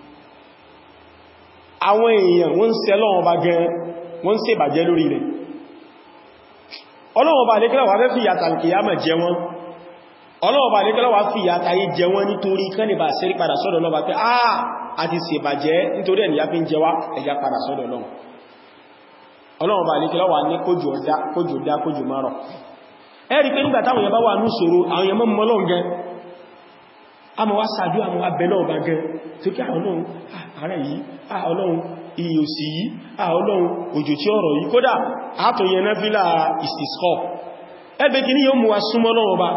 àwọn èèyàn wọ́n ń ṣe Ọlọ́run bá gan wọ́n ń ṣe ìbàjẹ́ lórí rẹ̀ Ọlọ́run bá lékẹ́lá wà fẹ́ fi ìyà tàlkìyàmà jẹ wọ́n Ọlọ́run bá lékẹ́lá wà fi ìyà tayé jẹ wọ́n nítorí kánìbà sẹ́rí padà sọ́dọ̀ Ọlọ́run bá pé a ti ṣe ìbàjẹ́ nítorí ẹ̀nìyà fi ń jẹ wá ẹja padà sọ́dọ̀ Ọlọ́run Ọlọ́run bá lékẹ́lá wà ní kójò dá kójò márọ̀ ẹ̀rí pé nígbà táwọn èèyàn bá wà ní ìṣòro àwọn èèyàn mọ́ Ọlọ́run gan a mọ̀ wá sàájú àwọn abẹ náà bá gan tó kí àwọn Ọlọ́run ààrẹ yìí Ọlọ́run iye òsì yìí Ọlọ́run òjò tí ọ̀rọ̀ yìí kódà àtòyẹn náà fílà istisqa ẹgbẹ́ kí ní yóò mú wa súnmọ́ náà ọba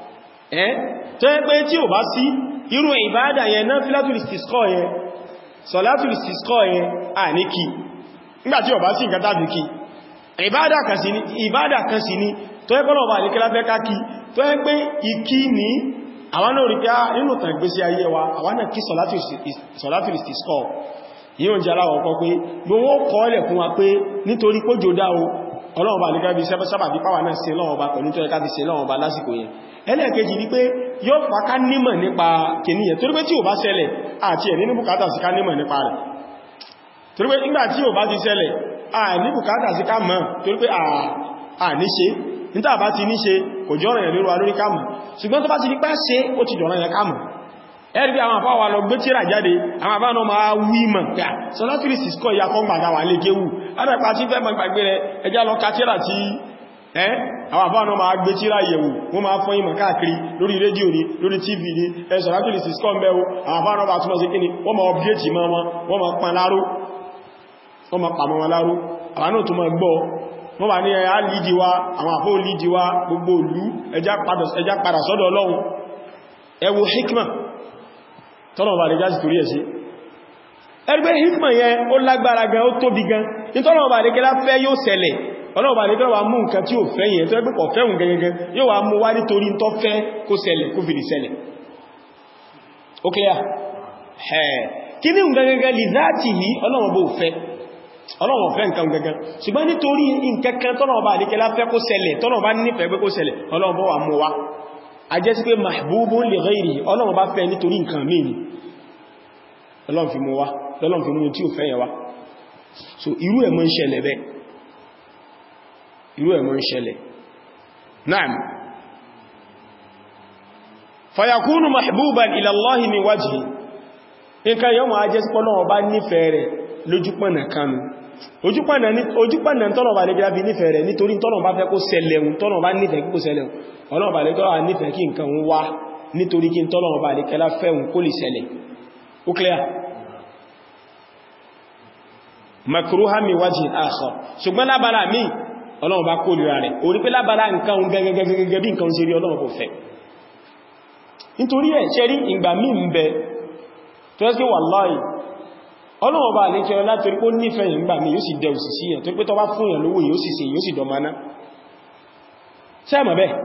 tó yẹ pé tí ò bá sí irú ìbádà yẹn náà fílàtùl istisqa yẹn sọ̀látùl istisqa yẹn à ní kí nígbàtí ò bá sí nǹkan tàbí kí ìbádà kan sí ní tó yẹ kọ́lọ̀ ọba àríkẹ́lá fẹ́ ká kí tó yẹ pé ìkí ní àwọn náà rí pé nínú tàn ìgbésí ayé wa àwọn náà kí sọ̀látùl istisqa yíò jẹ́ aláwọ̀ ọkọ̀ pé gbówó kọ́ọ̀lẹ̀ fún wa pé nítorí pójò dá o Ọlọ́run bá nígbà bí sábà bí pàwà náà ṣe lọ́wọ́ bá pẹ̀lú tó ẹka bí ṣe lọ́wọ́ bá lásìkò yẹn ẹlẹ́ẹ̀kejì ní pé yóò pàká nímọ̀ nípa kìníyàn torí pé tí ò bá ṣẹlẹ̀ àti ẹ̀ nínú bùkátà sí ká nímọ̀ nípa rẹ̀ torí pé nígbà tí ò bá ti ṣẹlẹ̀ ní bùkátà sí ká mọ̀ torí pé níṣe níta bá ti níṣe kò jọ́rọ̀ yẹn lórí wa lórí ká mọ̀ ṣùgbọ́n tó bá ti ní pẹ́ ṣe ó ti jọ̀rọ̀ yẹn ká mọ̀ ẹ̀rí bí àwọn àfáwà lọ gbé tíra jáde àwọn àbá náà máa wí mọ̀ pé sọlátùl istisqa ìyá kan gbàdá wà lè kéwù adẹ́pà tí fẹ́ mọ̀ gbàgbé rẹ̀ ẹjá lọ ka tíra tí àwọn àbá náà máa gbé tíra yẹ̀wò wọ́n máa fọ́n ìmọ̀ káàkiri lórí rédíò ní lórí tv ní sọlátùl istisqa ń bẹ́wó àwọn àbá náà bá túnmọ̀ sí kíni wọ́n máa update mọ́ wọn wọ́n máa pan láró wọ́n máa pàmọ́ wọn láró àwọn náà tó máa gbọ́ wọ́n wà ní ẹ̀yà lídi wa àwọn àfó lídi wa gbogbo ìlú ẹjá padà sọ́dọ̀ Ọlọ́run ẹ wo hikma tọ́nà ọba àdíjá sì torí ẹ̀ sí ẹgbẹ́ hikma yẹn ó lágbára gan ó tóbi gan ní tọ́nà ọba àdíjá fẹ́ yóò ṣẹlẹ̀ ọlọ́run ọba àdíjá wà mú nǹkan tí ó fẹ́ yẹn tó ẹgbẹ́ kọ̀ fẹ́hùn gẹ́gẹ́ yóò wà mú wá nítorí tó fẹ́ kó ṣẹlẹ̀ kó fi lè ṣẹlẹ̀ ó clear kí ní gẹ́gẹ́ lè záàtì yìí ọlọ́run bó fẹ́ ọlọ́run fẹ́ nǹkan gẹ́gẹ́ ṣùgbọ́n nítorí nǹkankan tọ́nà ọba àdíjá fẹ́ kó ṣẹlẹ̀ tọ́nà ọba nífẹ̀ẹ́ pé kó ṣẹlẹ̀ ọlọ́run bó wà mú wá a jẹ́ sí pé mahbubun li ghayrihi ọlọ́run bá fẹ́ nítorí nǹkan mí ní ọlọ́run fi mú wá lọ́lọ́run fi mú tí ó fẹ́ yẹ wá so irú ẹ̀ mọ́ ń ṣẹlẹ̀ bẹ́ irú ẹ̀ mọ́ ń ṣẹlẹ̀ na'am fayakunu mahbuban ila Allahi min wajhi nǹkan yọ mọ́ a jẹ́ sí pọ́lọ́run bá nífẹ̀ẹ́ rẹ̀ lójúpọ̀nà kanu ojúpọ̀nà tọ́nà bá lè gẹ́gẹ́ bí nífẹ̀ẹ́ rẹ̀ nítorí tọ́nà bá fẹ́ kó ṣẹlẹ̀un tọ́nà bá nífẹ̀ẹ́ kó ṣẹlẹ̀un ọlọ́run bá lè tọ́nà nífẹ̀ẹ́ kí nǹkan wá nítorí kí tọ́nà bá lè kẹ́lá fẹ́un kó lè ṣẹlẹ̀ ó clear makruha mi wajhin akhar ṣùgbọ́n lábára mi ọlọ́run bá kó lera rẹ̀ orí pé lábára nǹkan gẹ́gẹ́gẹ́gẹ́ bí nǹkan ṣe rí ọlọ́run kò fẹ́ nítorí ẹ̀ ṣe rí ìgbà mí ń bẹ tó ẹ́ sí wallahi ọlọ́wọ́ bá lè kí ọlá torí pé ó nífẹ̀ẹ́ ìgbà mi yóò sì dẹ òsì sí yàn tó pé tó bá fún yàn lówó yóò sì ṣe yóò sì dọ̀mọ́ná sẹ́mọ̀ bẹ́ẹ̀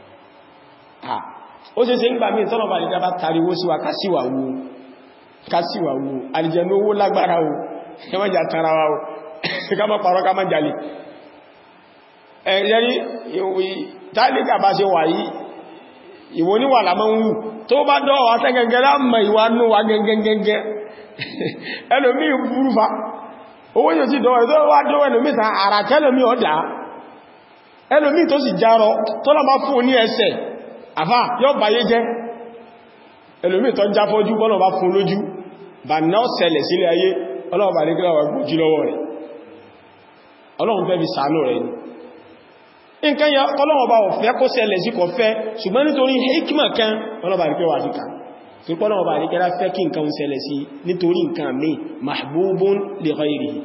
ó ṣe ṣe ń gbà mí tọ́nà bá lè dábá tariwó sí wa kásíwà wo àlìjẹ̀nú owó lágbára o ẹmọ́jà tara wa o ká má parọ́ ká má jalè ẹ̀yẹ́rí tálíkà bá ṣe wà yìí ìwò níwà lámọ́ ń wù tó bá dọ́wọ́ atẹ́gẹgẹ láàmà ìwà nú wa gẹ́gẹ́gẹ́gẹ́ ẹlòmí burúfa owó yóò ti dọ́wọ́ ẹ̀dọ́ wá dọ́wọ́ ẹlòmí ta ara tẹ́lòmí ọ̀dá ẹlòmí tó sì járọ tó lọ bá fún ní ẹsẹ̀ àfá yóò báyé jẹ́ ẹlòmí tó já fọ́jú bọ́nà bá fún lójú bà náà ṣẹlẹ̀ sílé ayé ọlọ́run bá nígbà wà gbójú lọ́wọ́ rẹ̀ ọlọ́run fẹ́ fi ṣàánú rẹ̀ ni nǹkan yẹ ọlọ́run bá ọ̀fẹ́ kó ṣẹlẹ̀ sí kò fẹ́ ṣùgbọ́n nítorí hikima kan ọlọ́run bá nígbà wà díkà tí pọ́lọ́wọ́ bá nígbà fẹ́ kí nǹkan ṣẹlẹ̀ sí nítorí nǹkan mí mahbubun li ghayrihi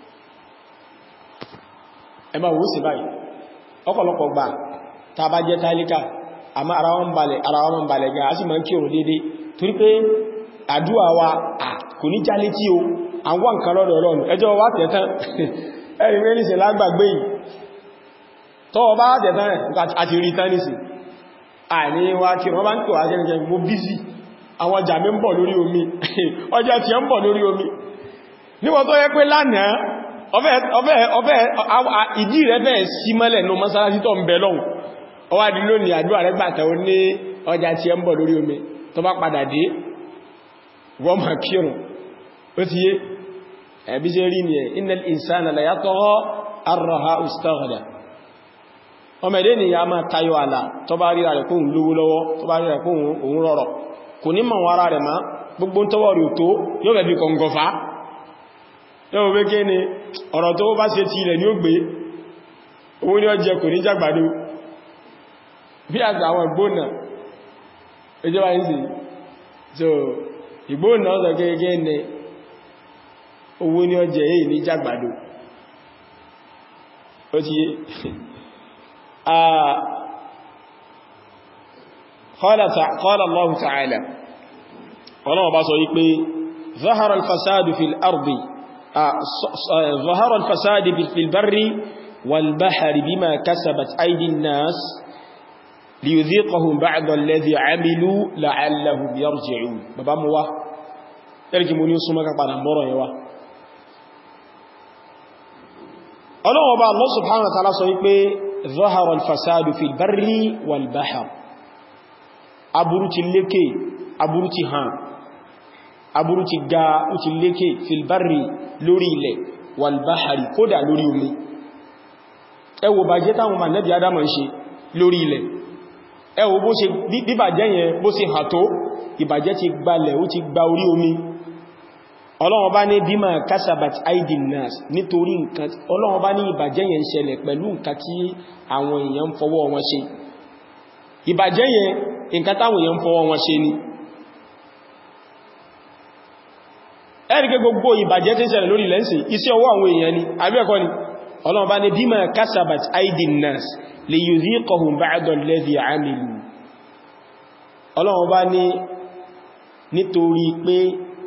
ẹbá wo sí báyìí ọ̀pọ̀lọpọ̀ gbà tá bá jẹ́ tálíkà àmá ara wọn balẹ̀ gan a sì máa ń kírun dédé torí pé àdúwà wa kò ní já létí o àwọn nǹkan lọ́dọ̀ Ọlọ́run ẹjọ́ wá tẹ̀tán ẹ̀rì mẹ́rin sí lágbàgbé yìí tọ́wọ́ bá tẹ̀tán rẹ̀ àti rí tánìsì àní wá kí wọ́n bá ń pè wá jẹ́ mo bízì àwọn ọjà mi ń bọ̀ lórí omi ọjà tí ń bọ̀ lórí omi níwọ̀n tó yẹ pé lánàá ọbẹ̀ ìdí rẹ̀ bẹ́ẹ̀ sí mọ́lẹ̀ ní mọ́sálásí tó ń bẹ lọ́hùn ọwá di lónìí àdúrà rẹ̀ gbàtà ó ní ọjà tí ẹ ń bọ̀ lórí omi tó bá padà dé wọ́n máa kírùn ó ti yé ẹ̀bí ṣe rí ní ẹ̀ innal insana la yatgha an ra'ahu istaghna ọmọ ẹ̀dẹ́ ni ya máa tayọ àlà tó bá rí rẹ̀ kóhun lówó lọ́wọ́ tó bá rí rẹ̀ kóhun rọrọ̀ kò ní mọ̀ wára rẹ̀ máa gbogbo tọwọ́ rí tó yóò bẹ̀ bí kọngọfà yóò wé kí ni ọ̀rọ̀ tó bá ṣe ti ilẹ̀ ní ó gbé owó ní ọjẹ́ kò ní jàgbàdo bí àgbà àwọn ìgbónà ìjọba ń sì so ìgbónà ọ̀sọ̀ gẹ́gẹ́ ní owó ní ọjẹ́ èyí ní jàgbàdo ó ti yé qala Allahu ta'ala ọlọ́wọ́ bá sọ wípé ظهر الفساد في الأرض ظهر الفساد في البر والبحر بما كسبت أيدي الناس ليذيقهم بعض الذي عملوا لعلهم يرجعون بابا موا يرجي موني سما كبانا مورو يوا الله با الله سبحانه وتعالى sọ wípé ظهر الفساد في البر والبحر aburú ti lékè aburú ti hàn aburú ti ga ó ti lékè filbari lórí ilẹ̀ walbahari kódà lórí omi ẹ wò bàjẹ́ táwọn mànẹ́bí Ádámọ̀ ṣe lórí ilẹ̀ ẹ wò bó ṣe bíbàjẹ́ yẹn bó ṣe hà tó ìbàjẹ́ ti gbalẹ̀ ó ti gba orí omi Ọlọ́run bá ní bima kasabat aidin nas nítorí nǹkan Ọlọ́run bá ní ìbàjẹ́ yẹn ṣẹlẹ̀ pẹ̀lú nǹkan tí àwọn èèyàn ń fọwọ́ wọn ṣe ìbàjẹ́ yẹn nǹkan táwọn èèyàn ń fọwọ́ wọn ṣe ni ẹ́rìkẹ́ gbogbo ìbàjẹ́ tí ń ṣẹlẹ̀ lórí lẹ́nsì iṣẹ́ ọwọ́ àwọn èèyàn ni àbẹ́ẹ̀kọ́ ni Ọlọ́run bá ní bima kasabat aidin nas liyudhiqahum ba'da alladhi 'amilu Ọlọ́run bá ní nítorí pé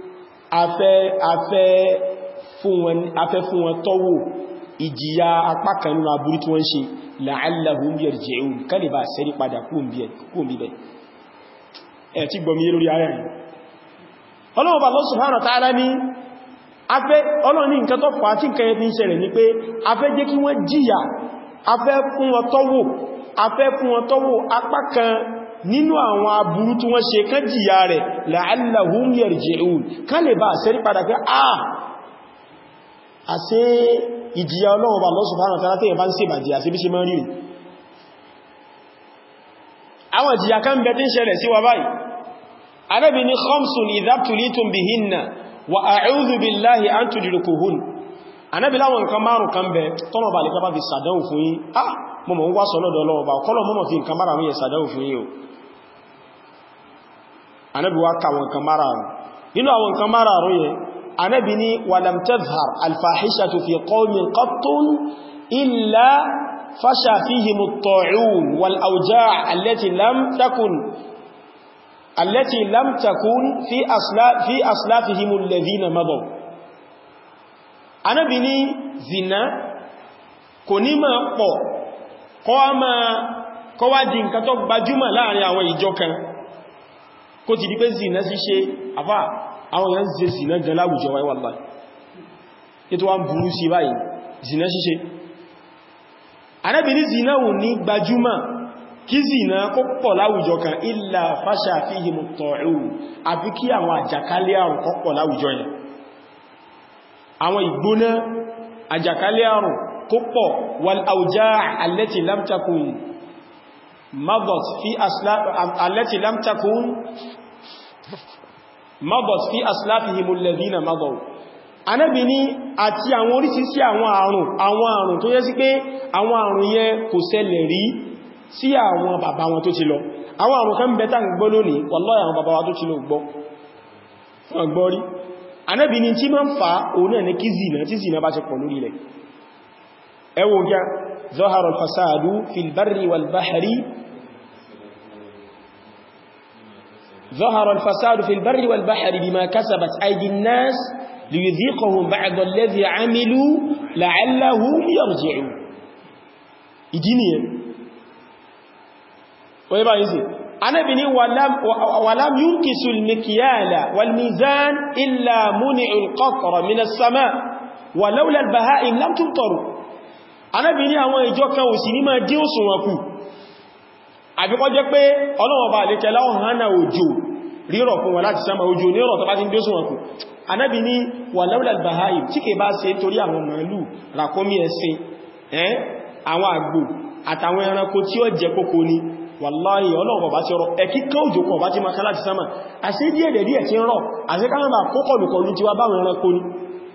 afẹ́ fún wọn tọ́wò ìjìyà apá kan nínú aburú tí wọ́n ṣe la'allahum yarji'un kálíbà sẹ́rí padà kúùnbíbẹ̀ ẹ̀ tí gbọmí lórí ara yìí Ọlọ́run bá Allah subhanahu wa ta'ala ní afẹ́ Ọlọ́run ní nǹkan tó fà á tí nǹkan yẹn fi ń ṣẹlẹ̀ ní pé afẹ́ jẹ́ kí wọ́n jìyà afẹ́ fún wọn tọ́wò apá kan nínú àwọn aburú tí wọ́n ṣe kán jìyà rẹ̀ la'allahum yarji'un kálíbà sẹ́rí padà pé àṣẹ ìjìyà Ọlọ́run bá Allah subhanahu wa ta'ala tẹ́yẹ bá ń ṣe bàjẹ́ àṣẹ bí ṣe mọ́ rí àwọn ìjìyà kan bẹ tí ń ṣẹlẹ̀ sí wa báyìí Ànábì ní khamsun idha ibtulitum bihinna wa a'udhu billahi an tudrikuhun Ànábì láwọn nǹkan márùn kan bẹ tọ́nà bá lè kápá fi sàdánwò fún yín mọ́mọ̀ ń wá sọ lọ́dọ̀ Ọlọ́run bá kọ́lọ̀ mọ́mọ̀ fi nǹkan márùn yẹ sàdánwò fún yín o Ànábì wá ka wọn nǹkan márùn nínú àwọn nǹkan márùn yẹn Ànábì ní walam tadhhar alfahishatu fi qawmin qattun illa fasha fihim at-ta'un wal awja' allati lam takun fi aslafihim alladhina madaw Ànábì ní zina kò ní máa pọ̀ kọ́ wá di nǹkan tó gbajúmọ̀ láàrin àwọn ìjọ kan kó ti di pé zina ṣíṣe àfá àwọn èèyàn ṣe zina gan láwùjọ wáyé wallahi ètò wá ń burú sí báyìí zina ṣíṣe Ànábì ní zina ò ní gbajúmọ̀ kí zina kó pọ̀ láwùjọ kan illa fasha fihim at-ta'un àbí kí àwọn àjàkálẹ̀ àrùn kó pọ̀ láwùjọ yẹn àwọn ìgbóná àjàkálẹ̀ àrùn kó pọ̀ wal awja' allati lam takun madat fi aslafihim alladhina madaw Ànábì ní àti àwọn oríṣiríṣi àwọn àrùn tó yẹ sí pé àwọn àrùn yẹn kò ṣẹlẹ̀ rí sí àwọn bàbá wọn tó ti lọ àwọn àrùn kan bẹ́ta ń gbọ́ lónìí wallahi àwọn bàbá wa tó ti lọ gbọ́ rí Ànábì ní tí máa ń fa òun náà ní kí zina bá ti pọ̀ lórí ilẹ̀ ẹ wò gá zahara al-fasadu fil barri wal bahri ظهر الفساد في البر والبحر بما كسبت أيدي الناس ليذيقهم بعض الذي عملوا لعلهم يرجعون إجيني ويبقى يزيد أنا بني ولم ينكسوا المكيال والميزان إلا منع القطر من السماء wa lawla al-baha'im lam tumtaru Ànábì ní àwọn ìjọ kan ò sí ní máa dín òṣùwọ̀n kù àbíkọ́ jẹ́ pé Ọlọ́run bá lè kẹlá ọ̀hánà òjò rírọ̀ fún wọn láti sánmà òjò ní ọ̀rọ̀ tó bá ti ń dín òṣùwọ̀n kù Ànábì ní wa lawla al-baha'im tí kè bá ṣe torí àwọn màálù ràkúnmí ẹṣin àwọn àgbò àtàwọn ẹranko tí ó jẹ kókó ni wàláhì Ọlọ́run bá ti rọ ẹ̀kí kan òjò kọ̀ bá ti máa kálá ti sánmà àṣẹ díẹ̀ díẹ̀ tí ń rọ̀ àṣẹ káwọn bá kókọlùkọlù ti wá báwọn ẹranko ni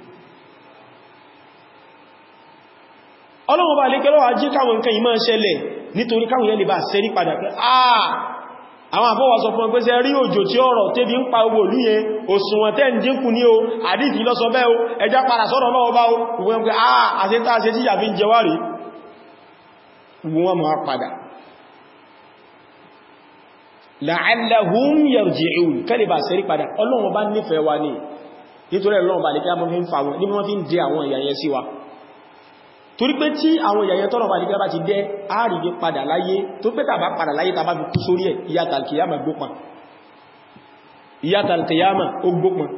Ọlọ́run bá lè kẹ́lọ́wà jí káwọn nǹkan yìí máa ṣẹlẹ̀ nítorí káwọn yẹn lè bá ṣẹ́rí padà pé àwọn àbọ́wà sọ fún ẹgbẹ́ sẹ́ rí òjò tí ọ̀rọ̀ tébí ń pa owó olú yẹn òṣùwọ̀n tẹ́ ń dínkù ní o àdíjì lọ́sọ bẹ́ o ẹjá padà sọ́rọ̀ lọ́wọ́ bá o wọ́n pé àṣẹ́ta àṣẹ́ tí yàfí ń jẹ wá rí wọ́n máa padà la'allahum yarji'un kẹ́lẹ̀ bá ṣẹ́rí padà Ọlọ́run bá nífẹ̀ẹ́ wa ní nítorí Ọlọ́run bá lè kí a mọ́ fi ń fa wọn ní wọ́n fi ń dé àwọn ìyàyẹ sí wa torí pé tí àwọn ìyàyẹ tọ́rọ bá nígbà bá ti dẹ́ àrídé padà láyé tó pé tàbá padà láyé tàbá fi kú sórí ẹ̀ ìyàtà alkiyama gbópan ìyàtà alkiyama ó gbópan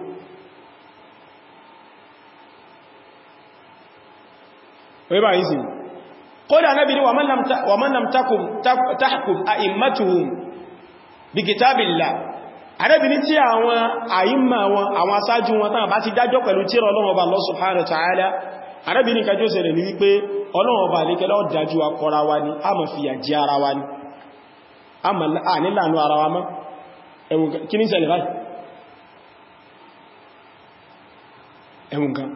wọ́n bá yìí sí kódà Nábì ní wa man lam tahkum a'immatuhum bi kitabillah Ànábì ní tí àwọn àìmà wọn àwọn aṣáájú wọn tán bá ti dájọ́ pẹ̀lú tírà Ọlọ́run Ọba Allah subhanahu wa ta'ala arábìnrin kan jí ó ṣẹlẹ̀ ní wípé Ọlọ́run Ọba àlékẹ́lá ọ̀dájú akọra wa ní a mọ̀ fi àjí ara wa ní a nílànà ara wa mọ́ ẹ̀wùn kí ní ṣẹlẹ̀ báyìí ẹ̀wùn kan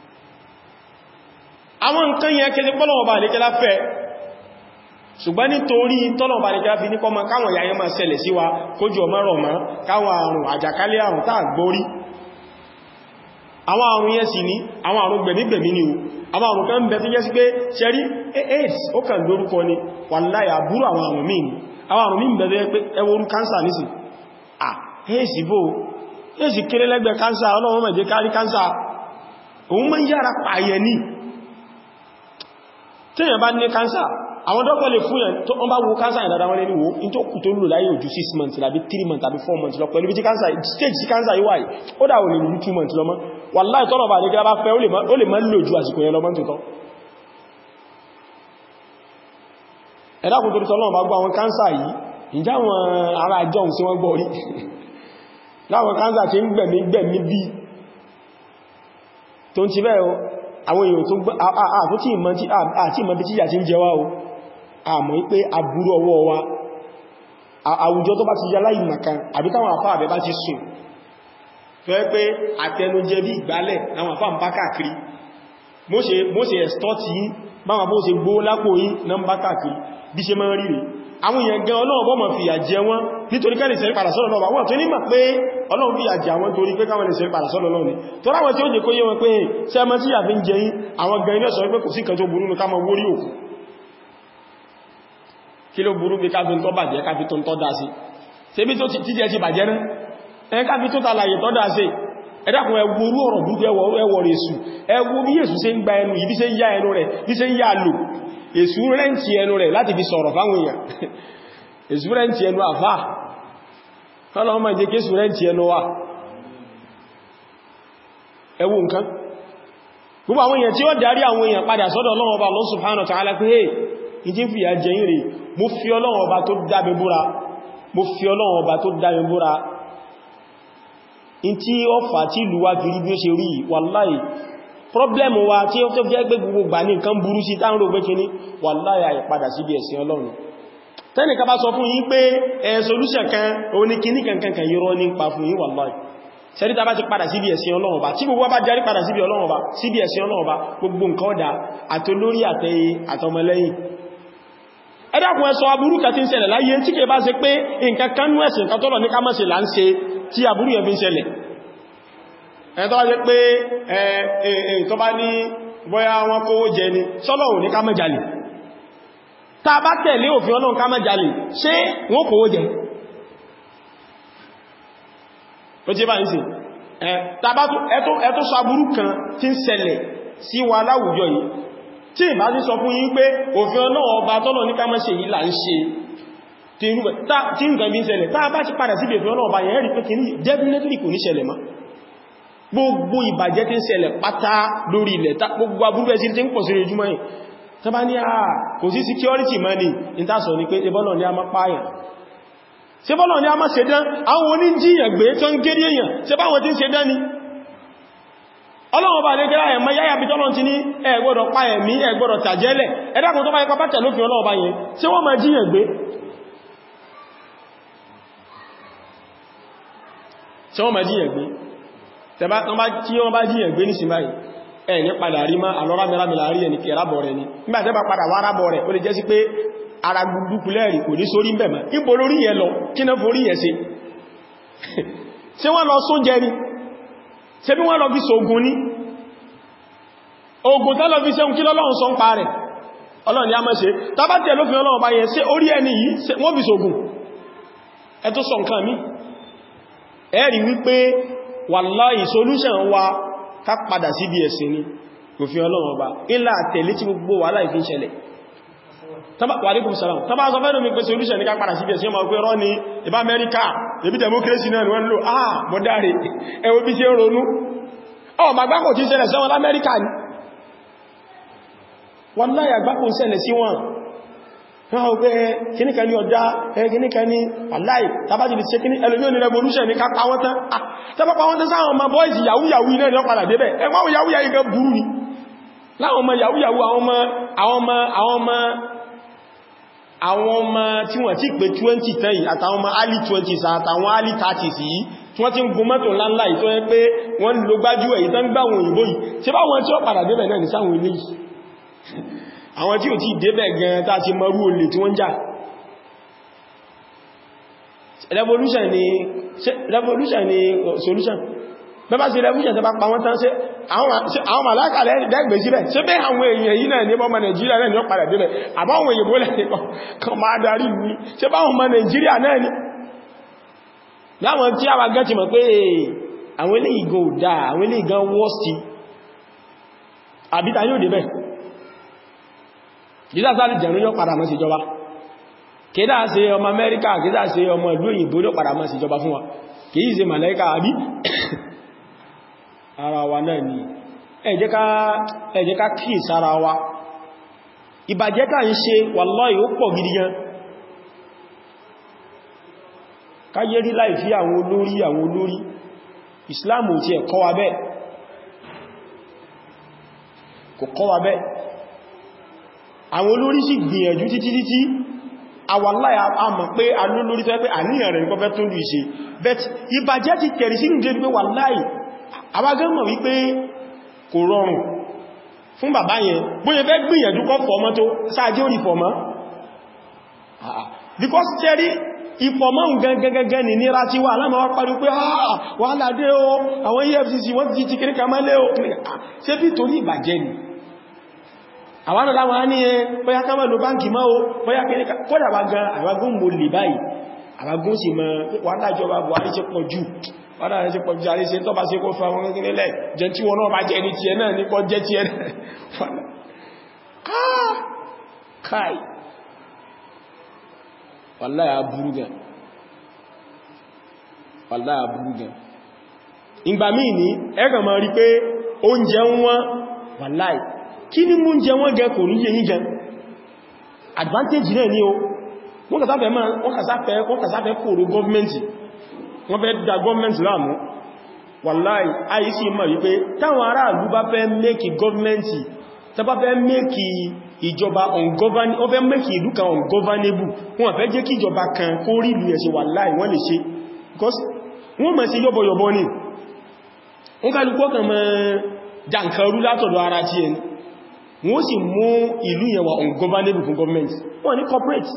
àwọn nǹkan yẹn kẹsẹ̀ pọ́lọ́run Ọba àlékẹ́lá fẹ́ ṣùgbọ́n nítorí tọ́lọ́run Ọba àlékẹ́lá fi ní kọ́ káwọn ìyá yẹn máa ṣẹlẹ̀ sí wa kójú ọmọ rọ̀ mọ́ káwọn àrùn àjàkálẹ̀ àrùn táà gbórí àwọn àrùn yẹn sì ní àwọn àrùn gbẹ̀mígbẹ̀mí ni o àwọn àrùn kan bẹ̀ tó jẹ́ sí pé ṣẹ́rí AIDS ó kàn lórúkọ ni wàláhì àbúrò àwọn àrùn míì ni àwọn àrùn míì bẹ̀ tó jẹ́ pé ẹwọ́rú kánsà nísì AIDS bó AIDS kéré lẹ́gbẹ̀ kánsà Ọlọ́run má jẹ́ kárí kánsà òun mọ́ yára pààyẹ ní téèyàn bá ní kánsà àwọn dọ́kọ̀ lè fún yẹn tó wọ́n bá wo kánsà ìdádá wọn lẹ́ni wo in tó kù tó lò láyé ojú 6 months tàbí 3 months tàbí 4 months lọ pẹ̀lú bí tí kánsà stage tí kánsà yíwá yìí ó dà ò lè lò 2 months lọ́mọ́ wàláhì tọ́lọ̀ bá ní kí a bá fẹ́ ó lè má lò ju àsìkò yẹn lọ́mọ́ tuntọ́ ẹ̀dàkùn tó tọ́lọ̀ bá gbọ́ àwọn kánsà yìí ìjá wọn ará jọun sí wọ́n gbọ́ rí láwọn kánsà tí ń gbẹ̀mí bí tó ń ti bẹ́ẹ̀ àwọn èèyàn tó gbọ́ àti ìmọ̀ bí tí yà ti ń jẹ wá o àmọ́ pé aburú ọwọ́ wa àwùjọ tó bá ti yá láì màkan àbí táwọn àfá àbẹ́ bá ti sùn tó ẹ́ pé àtẹnujẹ bí ìgbálẹ̀ láwọn àfá ń bá káàkiri mo ṣe ẹ̀stọ́ tí báwọn bó ṣe gbó lápò yí na ń bá káàkiri bí ṣe máa rí rẹ̀ àwọn èèyàn gan Ọlọ́run bọ́ mọ̀ fìyà jẹ wọ́n nítorí kẹ́lẹ̀ sẹ́rí padà sọ́dọ̀ náà wọ́n tó nímọ̀ pé Ọlọ́run fìyà jẹ àwọn torí pé káwọn lè sẹ́rí padà sọ́dọ̀ náà ni tó ráwọn tí ó jẹ kó yé wọn pé sẹ́mọ́ tí yà fi ń jẹ yí àwọn gan ilẹ̀ sọ pé kò sí kan tó burú ní ká mọ wórí òkú kí ló burú bí káfí tó bàjẹ́ káfí tó ń tọ́ dá sí ṣe bí tó ti jẹ́ ti bàjẹ́ náà ẹ káfí tó tàlàyé tọ́ dá sí ẹ̀dàkùn ẹwọ́rú ọ̀rọ̀ burúkú ẹwọ̀ rẹ̀ èsù ẹwọ́ bí èsù ṣe ń gba ẹnu yìí bí ṣe ń yá ẹnu rẹ̀ bí ṣe ń yá lò èsù rẹ́ǹtì ẹnu rẹ̀ láti fi sọ̀rọ̀ fáwọn èèyàn èsù rẹ́ǹtì ẹnu àfá ọlọ́mọ jẹ́ kí èsù rẹ́ǹtì ẹnu wà ẹwọ́ nǹkan gbogbo àwọn èèyàn tí ó darí àwọn èèyàn padà sọ́dọ̀ Ọlọ́run Ọba Allah subhanahu wa ta'ala pé hey ìjí fi àjẹyìn rẹ̀ mo fi Ọlọ́run Ọba tó dá mi búra mo fi Ọlọ́run Ọba tó dá mi búra in tí ó fà tí ìlú wa fi rí bí ó ṣe rí wàláhì pọ́blẹ́mù wa tí ó tó jẹ́ pé gbogbo gbà ní nǹkan burú sí táwọn rò pé kí ní wàláhì àìpadà síbi ẹ̀sìn Ọlọ́run tẹ́nìká bá sọ fún yín pé solution kan oníkíní kankan yíro ní pa fún yín wàláhì sẹ́ríta bá ti padà síbi ẹ̀sìn Ọlọ́run Ọba tí gbogbo bá járí padà síbi Ọlọ́run Ọba síbi ẹ̀sìn Ọlọ́run Ọba gbogbo nǹkan ọ̀dá àtolórí àtọmọlẹ́yìn ẹ̀dàkùn ẹ̀sọ aburú kan tí ń ṣẹlẹ̀ láyé tí kìí bá ṣe pé nǹkan kan nú ẹ̀sìn kan tọ́lọ̀ ní ká má ṣe là ń ṣe tí aburú yẹn fi ń ṣẹlẹ̀ ẹ̀ tó bá jẹ́ pé tó bá ní bóyá wọn kówó jẹ ni sọ́lọ́run ní ká má jalè tá bá tẹ̀lé òfin Ọlọ́run ká má jalè ṣé wọ́n kówó jẹ ó jẹ́ bá ń sìn ẹ̀tọ́ sọ aburú kan tí ń ṣẹlẹ̀ sí wa láwùjọ yìí tí ìbá sí sọ fún yín pé òfin Ọlọ́run Ọba tọ́lọ̀ ní ká má ṣe yìí là ń ṣe tí nǹkan bí ń ṣẹlẹ̀ tá bá ti padà sí òfin Ọlọ́run Ọba yẹn rí pé kìí definitely kò ní ṣẹlẹ̀ mọ́ gbogbo ìbàjẹ́ tí ń ṣẹlẹ̀ pátá lórí ilẹ̀ gbogbo aburú ẹ̀sí tí ń pọ̀ sí ojúmọ́ yìí tó bá ní kò sí security money ìtàsọ̀ ní pé ẹbọ́lọ̀ ní a máa pààyàn ṣe bọ́lọ̀ ní a máa ṣẹ̀dán àwọn oníjíyàn gbé tó ń gẹ́rí èèyàn ṣe báwọn tí ń ṣẹ̀dán ni ọlọ́run bá lè gẹ́rà ẹ̀mọ́ yáyà bí tọ́lọ́n ti ní ẹ gbọ́dọ̀ pa ẹ̀mí ẹ gbọ́dọ̀ tàjẹ́lẹ̀ ẹ̀dàkùn tó bá yẹ pàpàtẹ̀ lófin ọlọ́run bá yẹn ṣé wọ́n máa jíyàn gbé tí wọ́n bá jíyàn gbé ní símáyì ẹ̀ ní padà rí má alọ́rámẹ́rámẹ́lá rí ẹni kẹrábọ̀ rẹ̀ ní nígbàtẹ́ bá padà wá rábọ̀ rẹ̀ ó lè jẹ́ sí pé ara gbogbo lẹ́rì kò ní sórí ń bẹ̀mọ̀ ìbò lórí yẹn lọ kí náà forí yẹn sí ṣé wọ́n lọ sún jẹ ni ṣé bí wọ́n lọ fi sógun ní ogun tán lọ fi ṣeun kí lọ́lọ́run sọ ń pa rẹ̀ ọlọ́run ni a máa ṣe tàbátẹ̀ lófin ọlọ́run bá yẹn ṣé orí ẹni yìí wọ́n fi sógun ẹ tó sọ nǹkan mi ẹ̀rí wípé wàláhì solution wa ká padà sí bí ẹ̀sìn ni òfin ọlọ́run ọba ilá àtẹ̀lé tí gbogbo wà láì fi ń ṣẹlẹ̀ wàlékùn sàlám tàbá sọ fẹ́nu mi pé solution ní ká padà sí bí ẹ̀sìn ọmọ pé rọ́ ni ìbá Amẹ́ríkà ìbí democracy náà wọ́n lò mọ́dáre ẹwọ́ bí ṣe ronú àgbákò tí ṣẹlẹ̀ sẹ́wọ́n l'Amẹ́ríkà ni wàláhì àgbákò ṣẹlẹ̀ sí wọn wọ́n wọ́n pé kíníkà ní ọjá kíníkà ní aláì tàbátì lè ṣe kíní ẹlòmí òní revolution ní ká pàwọn tán tàbátà wọn tán sáwọn ọmọ bọ́ìsì yahoo yahoo iná ní ọpàdà débẹ̀ ẹgbọ́n yahoo yahoo gan burú ni láwọn ọmọ yahoo yahoo àwọn ọmọ tí wọ́n ti pé 20 tán yìí àtàwọn ọmọ early 20s àtàwọn early 30s yìí tí wọ́n ti ń gun mọ́tò ńláńlá yìí tó yẹ pé wọ́n lo gbájú èyí tán gbáwọn òyìnbó yìí ṣe bá wọn tí ó padà débẹ̀ náà ní sáwọn ilé yìí àwọn tí ò tí débẹ̀ gan tá ti mọ́rú olè tí wọ́n jà revolution ni solution bẹ́bá sí revolution tẹ́ bá pa wọ́n tán sí àwọn màláàkà lẹ́gbẹ̀ẹ́ síbẹ̀ ṣe bẹ́ àwọn èèyàn yìí náà ní ọmọ Nàìjíríà náà ní ọ̀pàdà débẹ̀ àbáwọn èèyàn bó lẹ́yìn kan máa darí ní ṣe bá ọmọ Nàìjíríà náà ní láwọn tí àwà gẹ́ ti mọ̀ pé àwọn ilé ìgò dá àwọn ilé ìgán wọ́stì àbíta yóò débẹ̀ jídá sáàlì jẹ̀rún yóò padà mọ́ sí ìjọba kédà ṣe ọmọ Amẹ́ríkà kédà ṣe ọmọ ìlú òyìnbó yóò padà mọ́ sí ìjọba fún wa kìí ṣe màláíkà àbí ara wa náà ni ẹ jẹ́ ká kíì sára wa ìbàjẹ́ ká ń ṣe wàláhì ó pọ̀ gidi gan káyé rí láì fi àwọn olórí Islam ò ti ẹ̀ kọ́ wa bẹ́ẹ̀ kò kọ́ wa bẹ́ẹ̀ àwọn olórí sì gbìyànjú títí àwàláyà àmọ̀ pé alólórí tó ẹ́pẹ́ àníyàn rẹ̀ nǹkan fẹ́ tó lù ìṣe bet ìbàjẹ́ ti kẹ̀rì sínú jẹ́ wípé wàláyì àwágẹ́mọ̀ wípé kò rọrùn fún bàbá yẹn bóyẹ fẹ́ gbìyànjú kọ́ fọ́mọ́ tó sáàjẹ́ orí fọ́mọ́ because tẹ́rí ìfọ̀mọ́ gangan ni níra tí wà aláàmà parí pé wàhálà dé o àwọn EFCC wọ́n ti ti kíríkà mọ́lé o ṣe bí torí ìbàjẹ́ ni àwọn aláwọ̀ ní ẹ bóyá ká mọ́ lò báńkì mọ́ o bóyá kíríkà kódà bá gan àwágún mo lè báyìí àwágún sì mọ́ wádá ìjọba Buhari ṣe pọ̀ jù wádá ṣe pọ̀ jù àríṣẹ́ tó bá ṣe kó fún àwọn gẹ́gẹ́lẹ̀ jẹ tí wọn náà bá jẹ́ ní ti ẹ náà ní kọ́ jẹ́ ti ẹ náà wallahi aburú gan ìgbà míì ní ẹgbẹ̀ ma rí pé oúnjẹ wọn wallahi kí ní mú oúnjẹ wọn gẹ kò ní yẹ yí gan advantage náà ní o wọ́n kàsáfẹ́ kòrò gọ́ọ̀mẹ́ntì wọ́n fẹ́ dá gọ́ọ̀mẹ́ntì láàmú wallahi ayé sí mọ̀ wípé táwọn aráàlú bá fẹ́ mẹ́kì gọ́ọ̀mẹ́ntì tàbá fẹ́ mẹ́kì ìjọba ó fẹ́ mẹ́kì ìlú kan ungovernable wọ́n fẹ́ jẹ́ kí ìjọba kan kó rí ìlú ẹ̀ṣẹ̀ wallahi wọ́n lè ṣe wọ́n mọ̀ sí yọ́bọ̀yọ̀bọ̀ ní wọ́n kálùkọ́ kan mọ́ jàǹkarú látọ̀dọ̀ ara tí ẹni wọ́n sì mú ìlú yẹn wà ungovernable fún government wọ́n ní corporate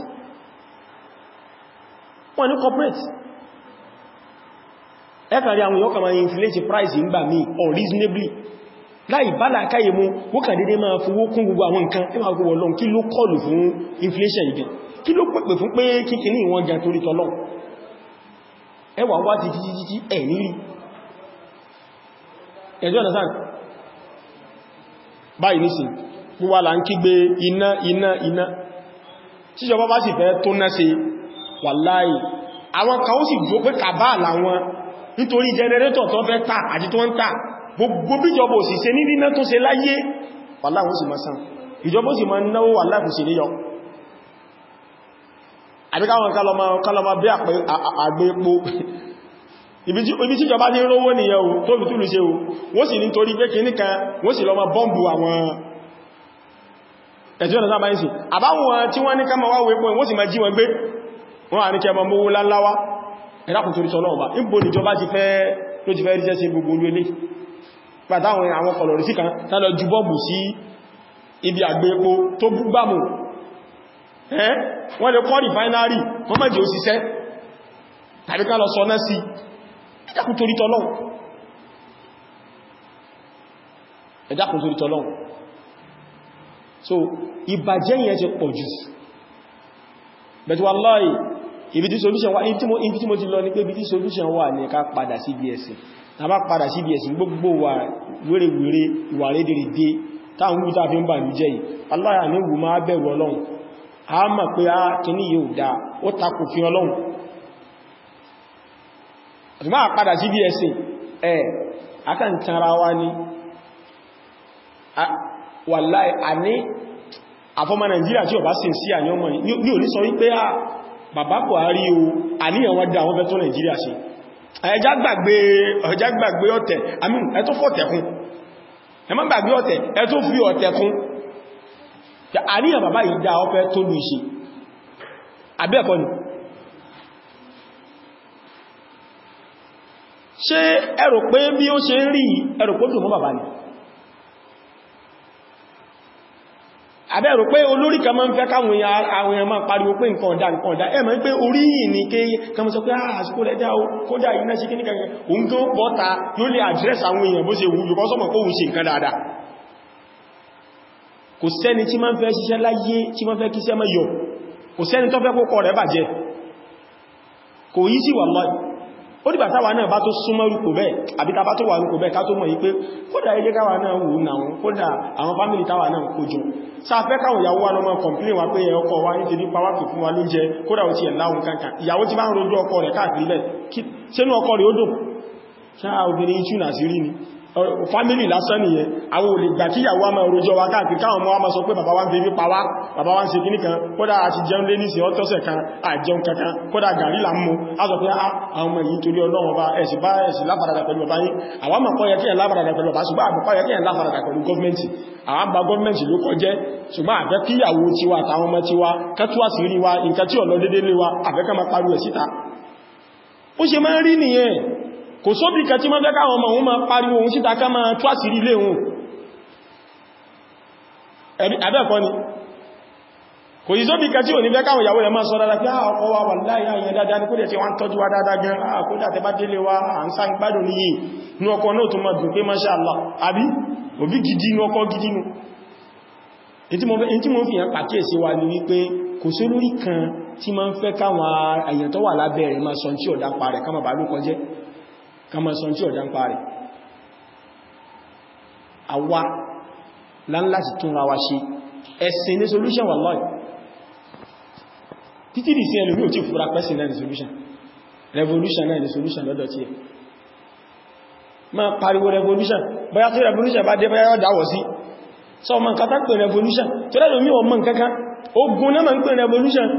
ẹ́kàrí àwọn yọ́kà máa inflate price ìgbà míì unreasonably láì bá làkáyè mú wókà dédé máa fowó kún gbogbo àwọn nǹkan ẹ máa gbogbo ọlọ́run kí ló kọlù fún inflation ìgbẹ̀ kí ló pẹ̀pẹ̀ fún pé kíkì ní ìwọ̀n gan torí tọ́lọ́ ẹwà wá ti títí ẹ̀ nírí ẹjọ́ ọ̀nà sáà báyìí nísìn gbogbo là ń kígbe iná tíjọba bá sì fẹ́ tó ná sí wàláhì àwọn kan ó sì jó pé kàbá làwọn nítorí generator tó fẹ́ tà àti tó ń tà gbogbo bíjọba òsìsẹ́ ní nínú tó ṣe láyé wàláhì wọ́n sì máa san ìjọba sì máa náwó wàláhì kò sí níyọ àbíkáwọn kálọmọ bí àgbé epo ibi tí ìjọba ní rówó nìyẹn o tó fi túlù ṣe o wọ́n sì nítorí pé kìíní kan wọ́n sì lọ máa bọ́m̀bù àwọn ẹ̀tí ọ̀nà sábà ń sì àbáwọn tí wọ́n ní ká máa wáwé pọ̀ wọ́n sì máa jí wọn gbé wọ́n à ní kẹ mọ́ láláwá ẹ̀dàkùn torí tọ́lọ́ ọba ìbò níjọba ti fẹ́ ríṣẹ́ sí gbogbo olú ilé pàtàwọn àwọn kọlọ̀rí sí kan tánà ju bọ́ọ̀bù sí ibi àgbé epo tó gbámù wọ́n lè kọ́ rìfáínárì wọ́n má jẹ́ òṣìṣẹ́ tàbí ká lọ sọ náà sí ẹ̀dàkùn torí tọ́lọ́ so ìbàjẹ́ yẹn ti pọ̀ jù but wallahi ibi tí solution wà ibi tí mo ti lọ ní pé ibi tí solution wà ní ká padà sí BS ta bá padà sí BS gbogbo wà wérewère ìwà rédèrèdè táwọn wúta fi ń bà ní jẹ́ yìí wallahi ní wù máa bẹ̀rù Ọlọ́run a mọ̀ pé a kìíní yóò dá ó takò fi Ọlọ́run àti máa padà sí BS akẹ́ntara wá ní wallahi àní àfọ́mọ́ Nàìjíríà tí ó bá sin sí àyọ́mọ̀ ní òní sọ wípé bàbá Buhari o àníyàn wọ́n dá àwọn fẹ́ tó Nàìjíríà ṣe ẹjá gbàgbé ọ̀tẹ̀ àmín ẹ tó fọ́tẹ̀ kún ẹ má gbàgbé ọ̀tẹ̀ ẹ tó fi ọ̀tẹ̀ kún àníyàn bàbá yìí dá ọfẹ́ tó lù ṣe àbẹ́ẹ̀kọ́ ni ṣé ẹ rò pé bí ó ṣe ń rí ẹ rò pé dùn mọ́ bàbá ni àbẹ́rò pé olórí kan máa ń fẹ́ káwọn èèyàn máa pariwo pé nǹkan ọ̀dá ẹ̀mọ̀ pé orí yìí ní kí kọmọ sọ pé àsìkò rẹ̀ dá o kódà iná sí kíníkà òun tó bọ́ta yóò lè àdírẹ́sì àwọn èèyàn bó ṣe wù yóò sọmọ̀ kó wù ṣe nǹkan dáadáa kò sẹ́ni tí máa ń fẹ́ ṣiṣẹ́ láyé tí máa fẹ́ kíṣẹ́ mọ́ yọ kò sẹ́ni tó fẹ́ kókọ rẹ̀ bàjẹ́ kò yí sí wallahi ó dìgbà táwa náà bá tó súnmọ́ rúkò bẹ́ẹ̀ àbí ta bá tó wà rúkò bẹ́ẹ̀ ká tó mọ̀ yí pé kódà ilé káwà náà wù náà kódà àwọn fámílì táwà náà kó jọ sáfẹ́ káwọn ìyàwó wa lọ́mọ kọ̀m̀plé wa pé ọkọ wa ní tèbí pàwàkì fún wa ló jẹ kódà ò ti ẹ̀ láhun kankan ìyàwó tí bá ń rojú ọkọ rẹ̀ káàkiri bẹ́ẹ̀ sínú ọkọ rẹ̀ ó dùn ṣáà obìnrin ìtúnà sí rí ni fámílì lásán nìyẹn àwọn olè gbà kí ìyàwó àmà òròjọ wa káàkiri káwọn mọ́ àmà sọ pé bàbá wa ń fi bí pàwá bàbá wa ń ṣe kíní kan kódà àti jẹun lé nísìn ọ́tọ́sẹ̀ kan àjẹun kankan kódà gàrí là ń mú a sọ pé àwọn ọmọ yìí torí Ọlọ́run bá ẹ̀sì láfaradà pẹ̀lú bàbá yìí àwọn àmà kọ́ yẹ kí ẹ̀ láfaradà pẹ̀lú bàbá ṣùgbọ́n àbùkọ́ yẹ kí ẹ̀ láfaradà pẹ̀lú gọ́ọ̀mẹ́ntì àwọn àgbà gọ́ọ̀mẹ́ntì ló kọjẹ́ ṣùgbọ́n àfẹ́ kí ìyàwó tiwa àtàwọn ọmọ tiwa kẹ́tùwà sí rí wa nǹkan tí ọ̀lọ́ dédé lé wa àfẹ́ ká máa pariwo ẹ̀ síta ó ṣe máa ń rí nìyẹn kò sóbì kẹ tí mọ́ fẹ́ káwọn ọmọ òun máa pariwo òun síta ká máa tó àsìrí ilé òun ẹ̀bẹ́ẹ̀kọ́ ni kò yí sóbì kẹ tí ò ní fẹ́ káwọn ìyàwó rẹ̀ máa sọ dáadáa pé ọkọ wa wà láyé àyẹ̀ dáadáa ní kó dẹ̀ tí wọ́n tọ́jú wa dáadáa gan kódà tẹ bá délé wa à ń sáń gbádùn ní yìí ní ọkọ náà tó máa dùn pé masha Allah àbí òbí gidi ní ọkọ gidi nù èyí tí mo fi hàn pàkíyèsí wa ni wípé kò sí lórí kan tí máa ń fẹ́ káwọn èèyàn tó wà lábẹ́ rẹ̀ máa sọ tí ọ̀dá pa rẹ̀ ká máa bá ló kọjẹ́ kama sọ tí ọ̀dá ń parí àwa láńláti tún ra wa ṣe ẹ̀sìn ní solution wallahi títí dì sí ẹlùmí ò tí fúra pẹ́sìn náà ní solution revolution náà ní solution lọ́dọ̀ tí ẹ ma pariwo revolution bóyá tó revolution bá dé bóyá yọ́ dáwọ̀ sí sọ ma nǹkan tán pè revolution tó rẹ̀ mi ò mọ̀ nǹkankan ogun náà ma ń pè revolution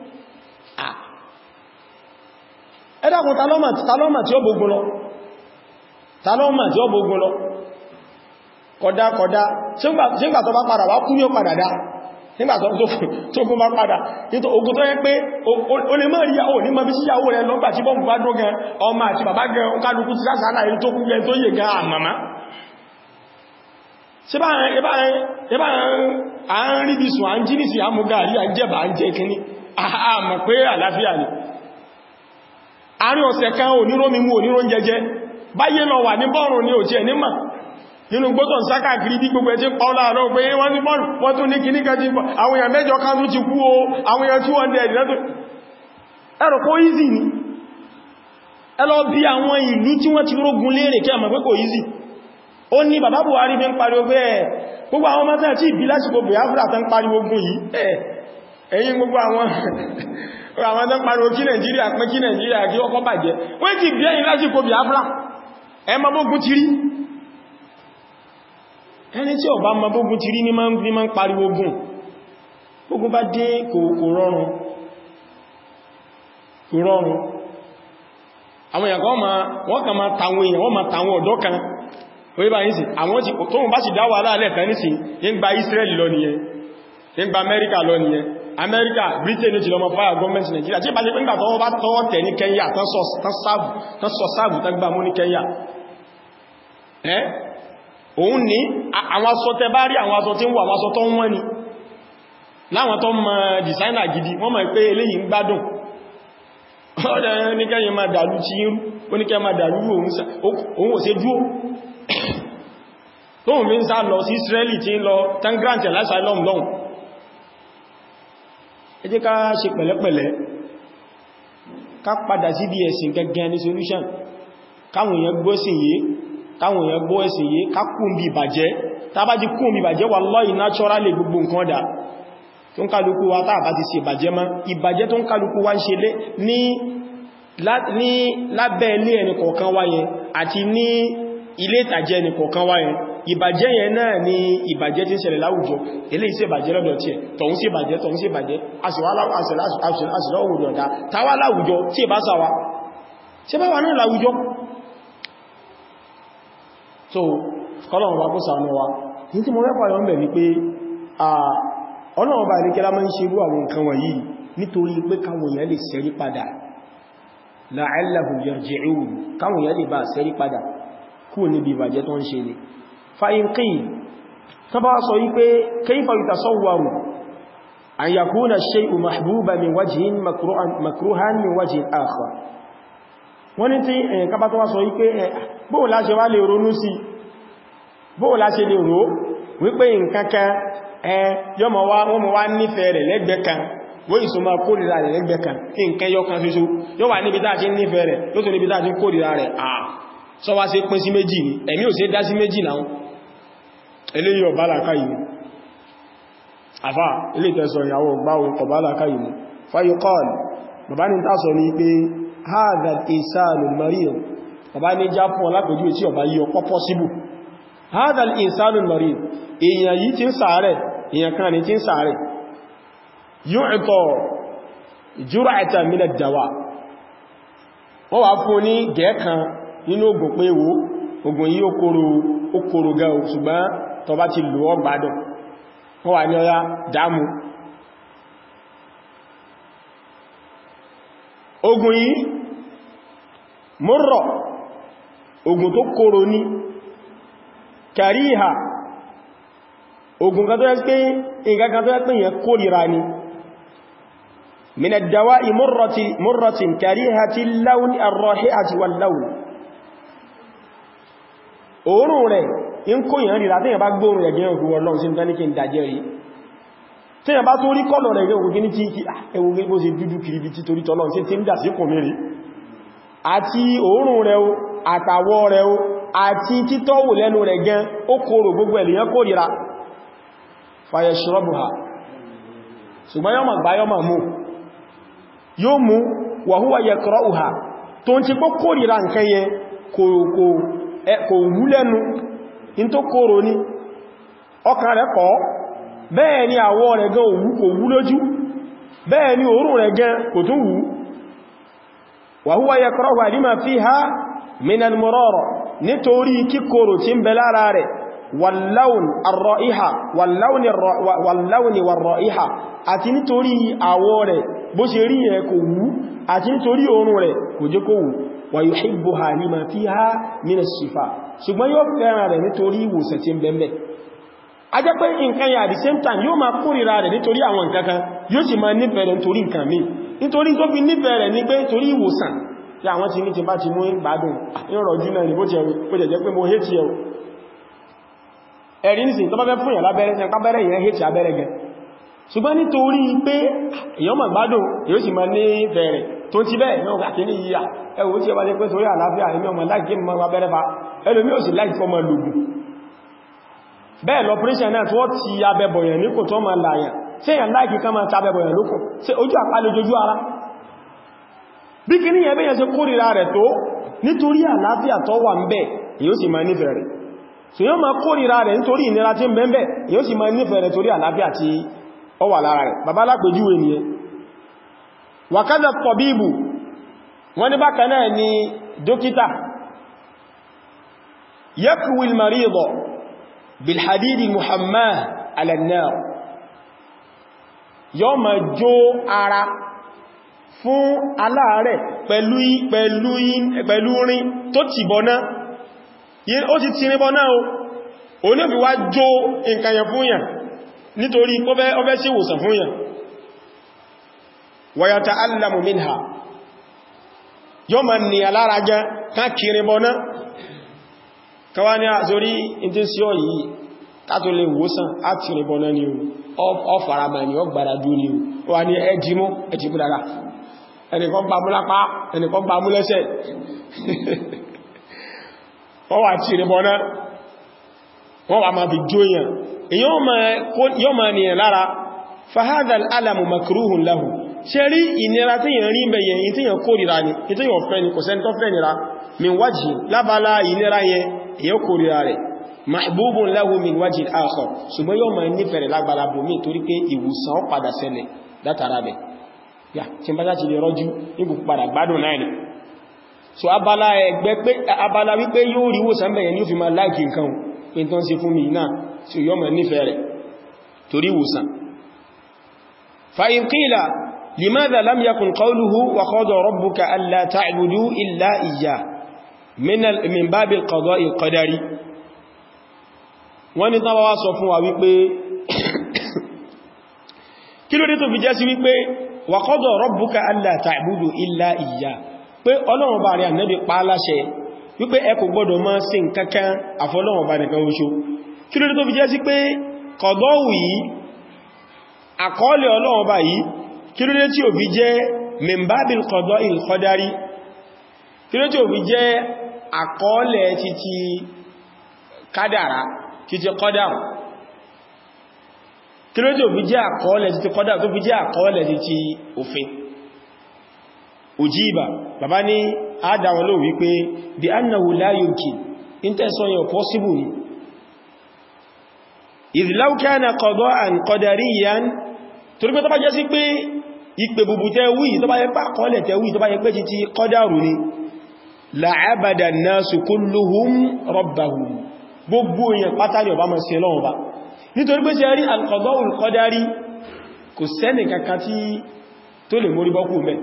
ẹ̀dàkùn talọ́mà tí ó gbogbo lọ talọ́mà tí ó gbogbo lọ kọ̀dá ṣígbà tó bá padà wá kú ní ó padà dá nígbà tó gún bá padà nítò ogun tó yẹ pé o lè mọ́ ìyàwó ní mọ́bí síyàwó rẹ̀ lọ́gbà tí bọ́mù bá dógan ọmọ àti bàbá gan kálukú ti sásánà èyí tó kú gẹ tó yẹ gan àmàmá ṣe bá ń rí bí sùn à ń jí nìsì àmúgàrí à ń jẹ́bà à ń jẹ́ kíní àmà pé àlàáfíà ni àárín ọ̀sẹ̀ kan onírómi mú onírón jẹjẹ báyé lọ wà ní bọ́ọ̀rùn ní òjì ẹ̀ nímà nínú gbọ́tọ̀ sákàkiri bí gbogbo ẹ̀tí pàọ́lá àrọ́ pé wọ́n ní bọ́ọ̀rùn wọ́n tún ní kìníkà tí àwọn èèyàn mẹ́jọ kan tún ti kú o àwọn èèyàn 200 lẹ́tọ̀ ẹ̀rọ kó easy ni ẹ lọ bí àwọn ìlú tí wọ́n ti rógun léèrè kí àmà pé kò easy ó ní bàbá Buhari fi ń pariwo pé ẹ̀ gbogbo àwọn mọ́tẹ́ tí ìbí lásìkò Biafra tán pariwo ogun yìí ẹ̀yin gbogbo àwọn tó pariwo kí Nàìjíríà pé kí Nàìjíríà kí ọkọ̀ bàjẹ́ wọ́n ti bí ẹ̀yin lásìkò Biafra ẹmọ bógun ti rí ẹni tí ó bá mọ bógun ti rí ní máa ń pariwo ogun bógun bá dé kò rọrùn àwọn èèyàn kan wọ́n kàn máa tàwọn èèyàn wọ́n máa tàwọn ọ̀dọ́ kan orí bá yìí sí àwọn tí tó wọ́n bá sì dáwà aláàlẹ́ kan ní sí ń gba Israel lọ nìyẹn ń gba America lọ nìyẹn America Britain ní jùlọ mọ́ fire government Nigeria tí bá ṣe pínlẹ̀ tọwọ́ bá tọwọ́ tẹ̀ ní Kenya tán sọ sáàbù tán gbà mú ní Kenya òun ní àwọn aṣọ tẹ bá rí àwọn aṣọ tí ń wọ àwọn aṣọ tó ń wọ́n ni láwọn tó mọ designer gidi wọ́n mọ̀ pé eléyìí ń gbádùn ọ̀dẹ̀ ní kẹ́yìn máa dàlú tí irú ó ní kẹ́ máa dàlú òun ò ṣe dúó tóhun fi ń sá lọ sí Israeli tí ń lọ tangrant asylum lọ́hun ẹ jẹ́ ká ṣe pẹ̀lẹ́pẹ̀lẹ́ ká padà sí bí ẹ̀sìn gẹ́gẹ́ ní solution káwọn èèyàn gbọ́ ẹ̀sìn yìí ká kún bí ìbàjẹ́ tá bá ti kún bí ìbàjẹ́ wallahi naturally gbogbo nǹkan dà tó ń kálukú wa táà bá ti ṣe ìbàjẹ́ mọ́ ìbàjẹ́ tó ń kálukú wa ń ṣe ní lábẹ́ ilé ẹni kọ̀ọ̀kan wa yẹn àti ní ilé ìtàjẹ́ ẹni kọ̀ọ̀kan wa yẹn ìbàjẹ́ yẹn náà ni ìbàjẹ́ tí ń ṣẹlẹ̀ láwùjọ eléyìí ṣe ìbàjẹ́ lọ́dọ̀ tí ẹ̀ tọ̀hún sí ìbàjẹ́ àṣìlọ́wùjọ dá tàwà láwùjọ tí ẹ bá sáwà ṣe bá wà náà láwùjọ so kọ́lọ̀wọ̀n bá kó sàánú wa ní tí mo rẹ́pàá yọ ń bẹ̀ ní pé Ọlọ́run bá ìrìkẹ́lá máa ń ṣe irú àwọn nǹkan wọ̀nyí nítorí pé káwọn èèyàn lè ṣẹ́rí padà la'allahum yarji'un káwọn èèyàn lè bá ṣẹ́rí padà kúrò níbi ìbàjẹ́ tó ń ṣe ni fa in qil tó bá sọ yí pé kayfa yutasawwaru an yakuna ash-shay'u mahbuban min wajhin makruhan min wajhin akhar wọ́n ní tí ẹ̀yẹ̀ká bá tó wá sọ yí pé bóò láṣẹ wá lè ronú sí bóò láṣẹ lè rò wípé nǹkankan wọ́n mọ̀ wá nífẹ̀ẹ́ rẹ̀ lẹ́gbẹ̀ẹ́ kan wọ́n ìsọ máa kórìíra rẹ̀ lẹ́gbẹ̀ẹ́ kan kí nǹkan yọ kan ṣoṣo yóò wà níbi táà tí nífẹ̀ẹ́ rẹ̀ ló tó níbi táà tí kórìíra rẹ̀ sọ wá sí pín sí méjì ní ẹ̀mí ò sí dá sí méjì náà eléyìí ọ̀bá làkà yìí àfá ilé ìtẹ́sọ ìyàwó gbáwó ọ̀bá làkà yìí fayuqal bàbá ní tásọ ní pé hadha al-insanu al-marid bàbá ní já fún ọlápẹ̀jú tí ọba yí ọpọ́ pọ́síbù hadha al-insanu al-marid èèyàn yìí tí ń ṣàárẹ̀ èèyàn kan ní tí ń ṣàárẹ̀ yu'ta jur'atan min ad-dawa wọ́n wá fún ní gẹ̀ẹ́kan nínú ògùn pé wo ògùn yìí ó kóró gan ṣùgbọ́n tó bá ti lò ó gbádùn wọ́n wà ní ọya dámú ògùn yìí murra ògùn tó kóró ní kàríhà ògùn kan tó yẹ́ pé ìgbàkan tó yẹ́ pé yẹn kórìíra ni min ad-dawa'i murratin karihati al-lawn ar-rahihati wal-lawn òórùn rẹ̀ in kó yẹn ríra tí yẹn bá gbóòrùn rẹ̀ gẹ́rùn fún ọlọ́run sí ní kí n dàjẹ́ rí tí yẹn bá tó rí kọ́lọ̀ rẹ̀ gẹ́rùn gẹ́ni kí ẹwù gẹ́gbó ṣe dúdú kìrìbì tí torí tọ́lọ́run sí tí ń dà sí kò mẹ́rin àti òórùn rẹ̀ o àtàwọ̀ rẹ̀ o àti títọ́wò lẹ́nu rẹ̀ gan ó kóró gbogbo ènìyàn kórìíra fayashrabuha ṣùgbọ́n yọ́ ma gbá yọ́ ma mú yóò mú wa huwa yakra'uha tó ń ti kó kórìíra nǹkan yẹn kò wú lẹ́nu in tó kóró ní ọkàn rẹ̀ kọ́ bẹ́ẹ̀ ni àwọ̀ rẹ̀ gan òwú kò wú lójú bẹ́ẹ̀ ni òórùn rẹ̀ gan kò tún wú wa huwa yakra'uha lima fiha min al-murara nítorí kíkorò tí ń bẹ lára rẹ̀ wal-lawn ar-ra'iha wal-lawni war-ra'iha àti nítorí àwọ̀ rẹ̀ bó ṣe rí ẹ kò wú àti nítorí òórùn rẹ̀ kò jẹ́ kó wú wa yuhibbuha lima fiha min ash-shifa ṣùgbọ́n yóò fẹ́ràn rẹ̀ nítorí ìwòsàn tí ń bẹ a jẹ́ pé nǹkan yà at the same time yóò máa kórìíra rẹ̀ nítorí àwọn nǹkan kan yóò sì máa nífẹ̀ẹ́ rẹ̀ nítorí nǹkan míì nítorí tó fi nífẹ̀ẹ́ rẹ̀ ní pé torí ìwòsàn tí àwọn ti ní ti bá ti mú gbádùn ìrọ̀jú náà ni bó jẹ́ pé mo hétí ẹ̀ ẹ̀rí nìsìn tó bá fẹ́ fún ìyàn lábẹ́rẹ́ ṣe kábẹ́rẹ́ ìyàn hétí abẹ́rẹ́ gẹn ṣùgbọ́n nítorí pé èyàn mọ̀ gbádùn èyó sì máa ní bẹ̀rẹ̀ tó ti bẹ́ẹ̀ náà kàkí ní yíya ẹwọ́ tí ẹ bá jẹ́ pé torí àlàáfíà èmi ọmọ láìkí mọ́ abẹ́rẹ́ fa ẹlòmí ò sì láìkí fọ́ mọ́ lògùn bẹ́ẹ̀ lọ́pẹ́rẹ́ṣẹ̀ náà tó ti abẹ́bọ̀yàn ní kò tó máa láyàn ṣé èyàn láìkì kan máa tàbẹ̀bọ̀ èyàn lókùn ṣé ojú àpá lójójú ara bí kí ní ẹ̀bẹ́ yẹn ṣe kórìíra rẹ̀ tó nítorí àlàáfíà tó wà ń bẹ èyí ó sì máa nífẹ̀ẹ́ rẹ̀ so yóò máa kórìíra rẹ̀ nítorí ìnira tí ń bẹ ń bẹ èyí ó sì máa nífẹ̀ẹ́ rẹ̀ torí àlàáfíà tí ó wà lára rẹ̀ bàbá lápèjúwe nìyẹn wàkádà tọ̀bíbù wọ́n ní bákan náà ni dókítà yakwi al-marid bil-hadid al-muhammah ala an-nar yóò máa jó ara fún aláàrẹ̀ pẹ̀lú rin tó ti bọ̀ná ó ti ti rí bọ̀ná o ní fi wá jó nǹkan yẹn fún yàn nítorí ọfẹ́ sí ìwòsàn fún yàn wa yata'allamu minha yóò ma ní alára jẹ́ káàkiri bọ̀ná kọwa ní àzorí intíṣíọ̀ yìí kátó lè wòsàn àti rí bọ̀ná ni ọ farama ni ọ gbára dú ni ó wà ní ẹjìmú dára ẹnìkan gbá mú lápá ẹnìkan gbá mú lẹ́sẹ̀ wọ́n wà tí rí bọ́ná wọ́n wà máa fi jóyàn yóò máa nìyàn lára fahadal alamu makruhun lahu ṣe rí ìnira tí yàn rí bẹ̀yẹ̀ yìí tí yàn kórìíra ni tí yàn fẹ́ ni kò sẹ́ni tó fẹ́ nira min wajhi lábálá ìnira yẹn èyàn kórìíra rẹ̀ mahbubun lahu min wajhi akhar ṣùgbọ́n yóò máa nífẹ̀ẹ́ lágbàlá bòmí torí pé ìwòsàn ó padà ṣẹlẹ̀ látara bẹ̀ yà tí n bá láti lè rọ́jú nígbù padà gbádùn náà ni so abala wípé yóò rí wòsàn bẹ̀yẹn ní ó fi máa láìkì nǹkan in tó ń ṣe fún mi náà tí yóò máa nífẹ̀ẹ́ rẹ̀ torí wòsàn fa in qila limadha lam yakun qawluhu wa qada rabbuka alla ta'budu illa iyyah min babil qada'i qadari wọ́n ní tán wá sọ fún wa wípé kí ló dé tó fi jẹ́ sí wípé wa qada rabbuka alla ta'budu illa iyyah pé Ọlọ́run bá rí Ànábì pa láṣẹ wípé ẹ kò gbọdọ̀ máa sìn kankan àfọlọ́run bá nìkan oṣo kí ló dé tó fi jẹ́ sí pé kọ̀dọ̀wù yìí àkọọ́lẹ̀ Ọlọ́run bá yìí kí ló dé tí ò fi jẹ́ min babil qada'il qadari kí ló dé tí ò fi jẹ́ àkọọ́lẹ̀ títí kádàrá títí kọ́dàrù kí ló dé tí ò fi jẹ́ àkọọ́lẹ̀ títí kọ́dàrù tó fi jẹ́ àkọọ́lẹ̀ títí òfin ujiba bàbá ní àádáwọn ló wípé bí annahu la yumkin intention yóò possible ni idh law kana qada'an qadariyan torí pé tó bá jẹ́ sí pé ìpè bùbù tẹ́wì tó bá yẹ pá kọ́lẹ̀ tẹ́wì tó bá yẹ pé títí qadaru ni la'abada an-nasu kulluhum rabbahum gbogbo èèyàn pátá ni ọba mọ̀ sí lọ́wọ́ bá nítorí pé ṣe rí al-qada'ul qadari kò sẹ́nì kankan tí tó lè mórí bọ́kù mẹ́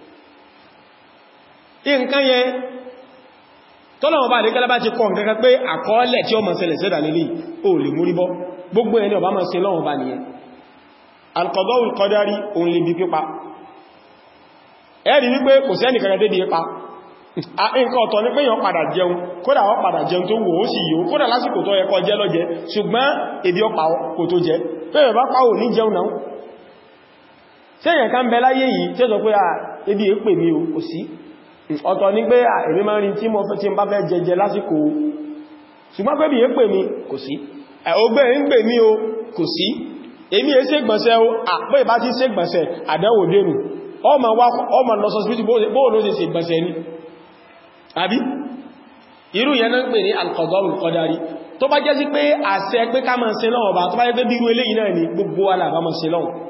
nǹkan yẹn tọ́lọ̀wọ̀ bá lè gẹ́lẹ́bá ti kọ́ nǹkan pé àkọọ́lẹ̀ tí ó mọ̀ ṣẹlẹ̀ sẹ́dà nílé o lè múrí bọ́ gbogbo ẹni ọba mọ̀ sí lọ́wọ́ bá nìyẹn al-qada'ul qadari òun lè bí pípa ẹ̀rí wípé kò sẹ́nì kankan débi ipa nǹkan ọ̀tọ̀ ní pé yàn padà jẹun kódà wọ́n padà jẹun tó wò ó sì yíó kódà lásìkò tó yẹ kó jẹ lọ́jẹ ṣùgbọ́n ebi ọpa kò tó jẹ pẹ́yẹ̀ bá pàwò ní jẹun náà sẹ́yìn kan bẹ láyé yìí tí ó sọ pé ebi èpè mi ò kò sí ọ̀tọ̀ ní pé èmi máa rí tí mo fẹ́ tí n bá fẹ́ jẹjẹ lásìkò ṣùgbọ́n pé bí i pè mí kò sí ọgbẹ́ ń pè mí o kò sí èmi è ṣègbọ̀nsẹ̀ o àpé ìbá tí ṣègbọ̀nsẹ̀ àdánwò dẹnu ọmọ lọ sọ sí bóò ló ṣe ṣègbọ̀nsẹ̀ ní àbí irú yẹn náà ń pè ní al-qada'ul qadari tó bá jẹ́ sí pé àṣẹ pé ká máa ṣe lọ́wọ́ bá tó bá jẹ́ pé bí irú eléyìí náà ni gbogbo alàbá máa ṣe lọ́wọ́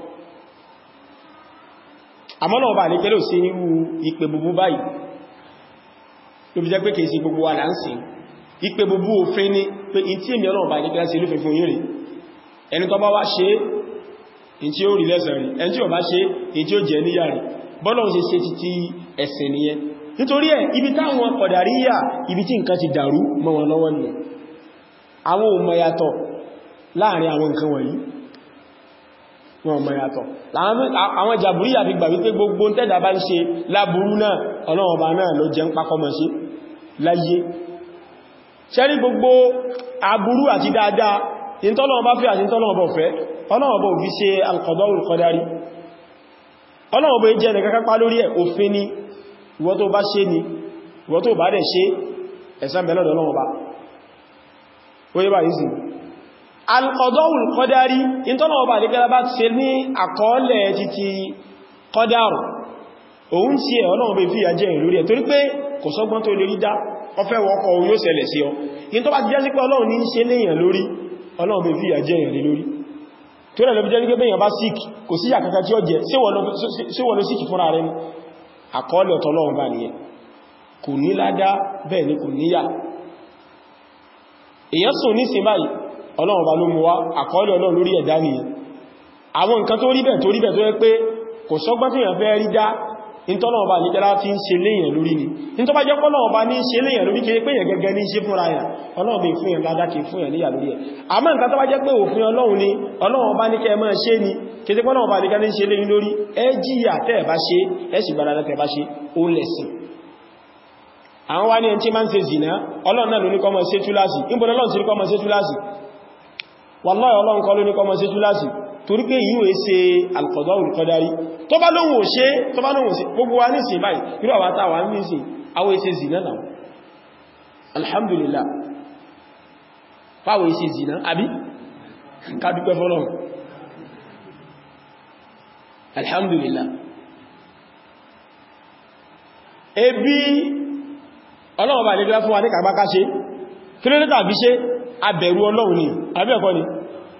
àmọ́ náà bá ní kẹ́lẹ̀ sí irú ìpè búbú báyìí tó fi jẹ́ pé kèsì gbogbo wà láńsìn ìpè búbú òfin ní pé in tí èmì ọlọ́run bá ní kẹ́lẹ̀ sí ilé fífún yìí rí ẹni tó bá wá ṣe in tí ó rí lẹ́sẹ̀ rí ẹni tí ó bá ṣe in tí ó jẹ níyà rí bọ́lọ́run ṣe ṣe títí ẹ̀sìn nìyẹn nítorí ẹ̀ ibi táwọn Qadariyya ibi tí nǹkan ti dàrú mọ́ wọn lọ́wọ́ nìyẹn àwọn ò mọ̀ yàtọ̀ láàrin àwọn nǹkan wọ̀nyí wọn mọ̀ yàtọ̀ àwọn Jaburiyya fi gbà wípé gbogbo tẹ́dà bá ń ṣe láburú náà Ọlọ́run Ọba náà ló jẹ́ ń pákọ́mọ̀ sí láyé ṣẹ́rí gbogbo aburú àti dáadáa ìntọ́lọ́run bá fẹ́ àti ìntọ́lọ́run bá fẹ́ Ọlọ́run bá fi ṣe al-qada'ul qadari Ọlọ́run bá jẹ́ nìkan kápá lórí ẹ̀ òfin ni ìwọ tó bá ṣe ni ìwọ tó bá dẹ̀ ṣe ẹ̀san bẹ̀ lọ́dọ̀ Ọlọ́run Ọba ó yé bá yìí sí al-qada'ul qadari ìtọ́nà ọba àdíkẹ́lá bá ṣe ní àkọọ́lẹ̀ títí qadaru òun tí ẹ̀ ọlọ́run bẹ fi àjẹ́ ìlú rẹ̀ torí pé kò sọ́gbọ́n tó lè rí dá ọfẹ́ wọ́kọ̀ yóò ṣẹlẹ̀ sí ọ in tó bá ti jẹ́ sí pé ọlọ́run ní ṣe léèyàn lórí ọlọ́run bẹ fi àjẹ́ ìrìn lórí tó rẹ̀ lọ́bí jẹ́ wípé bẹ́yàn bá síkì kò sí àkàkà tí ó jẹ síwọ̀ ló síkì fúnra rẹ̀ ní àkọọ́lẹ̀ ọ̀tọ̀lọ́run bá nìyẹn kò ní ládá bẹ́ẹ̀ ni kò níyà èyàn sùn ní sin báyìí ọlọ́run bá ló mú wá àkọọ́lẹ̀ ọlọ́run lórí ẹ̀dá nìyẹn àwọn nǹkan tó rí bẹ́ẹ̀ tó yẹ pé kò sọ́gbọ́n tí èyàn fẹ́ rí dá ìtọ́lọ̀ ọba ní jẹ́lá fi ń ṣe léyàn lórí ni in tó bá jẹ́ pọ́lọ̀ ọba ní ṣe léyàn lórí kìí pé yẹn gẹ́gẹ́ ní ṣe fúnra yà ọlọ́run bí fún yẹn ládá kìí fún yẹn níyà lórí ẹ̀ àmọ́ nǹkan tó bá jẹ́ pé òfin ọlọ́run ni ọlọ́run ọba ní kẹ́ máa ṣe ni kìí pọ́lọ̀ ọba ní kẹ́ ní ṣe léyìn lórí ẹ jìyà tẹ́ bá ṣe ẹ sì gbára tẹ́ bá ṣe ó lẹ̀sìn àwọn wá ní ẹni tí máa ń ṣe zìnà ọlọ́run náà ló ní kó máa ṣe túláàsì níbo ọlọ́run sì ní kó máa ṣe túláàsì wallahi ọlọ́run kọ́ ló ní kó máa ṣe túláàsì torí pé yíò ṣe al-qada'ul qadari tó bá lóhun ò ṣe gbogbo wa ní ìsìn báyìí irú àwọn àtàwà ní ìsìn àwọn èsè zìnà náà alhamdulillah fáwọn èsè zìnà àbí kádúpẹ́ fọ́lọ́run alhamdulillah ebi ọlọ́run bá lè gbá fún wa ní kàgbáká ṣe kí ló ní tàbí ṣe abẹ̀rù ọlọ́run ni àbí ẹ̀kọ́ ni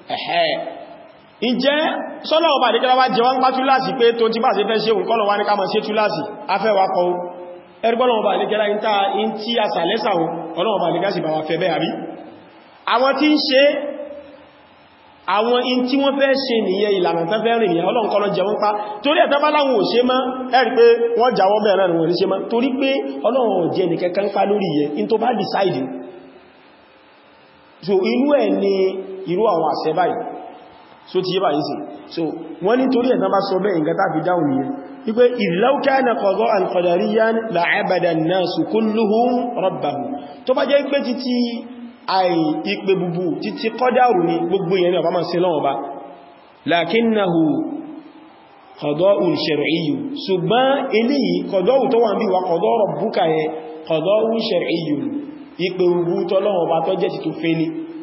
ìjẹ́ sọ́lọ̀ ọba àdíkẹ́lá wá jẹ wá ń pá túláàsì pé tó ti bá ṣe fẹ́ ṣe òun kọ́lọ̀ wá ní ká máa ṣe túláàsì afẹ́wàkọ́ ẹgbọ́lọ̀ ọba àdíkẹ́lá in tí a sàlẹ́sà ọlọ́run ọba àdíkẹ́lá sì bá wa fẹ́ bẹ́ àbí àwọn tí ń ṣe àwọn in tí wọ́n fẹ́ ṣe nìyẹn ìlànà tán fẹ́ rìn ọlọ́run kọ́lọ̀ jẹ wọ́n pa torí ẹ̀tẹ́ bá láwọn ò ṣe mọ́ ẹ̀rí pé wọ́n jáwọ́ bẹ̀rẹ̀ náà wọ́n ní ṣe mọ́ torí pé ọlọ́run ò jẹ́ nìkẹ́kẹ́ ń pa lórí yẹ in tó bá decide so inú ẹ̀ ni irú àwọn àṣẹ báyìí so ti yé bá yìí sí so wọ́n ní torí ẹ̀dán bá sọ bẹ́ ìgbà tàbí dáhùn ní ẹ wípé law kana qada'an qadariyyan la'abada an-nasu kulluhum rabbahum tó bá jẹ́ pé títí ìpè búbú títí kọ́dárù ní gbogbo ìyẹn ọba máa ṣe lọ́wọ́ bá lakinnahu qada'un shar'iyyu ṣùgbọ́n eléyìí qada'u tó wà ń bí wa qada rabbuka yẹ qada'un shar'iyyu ìpè búbú tọ́lọ́wọ́ bá tó jẹ́ ti tó fẹ́ ní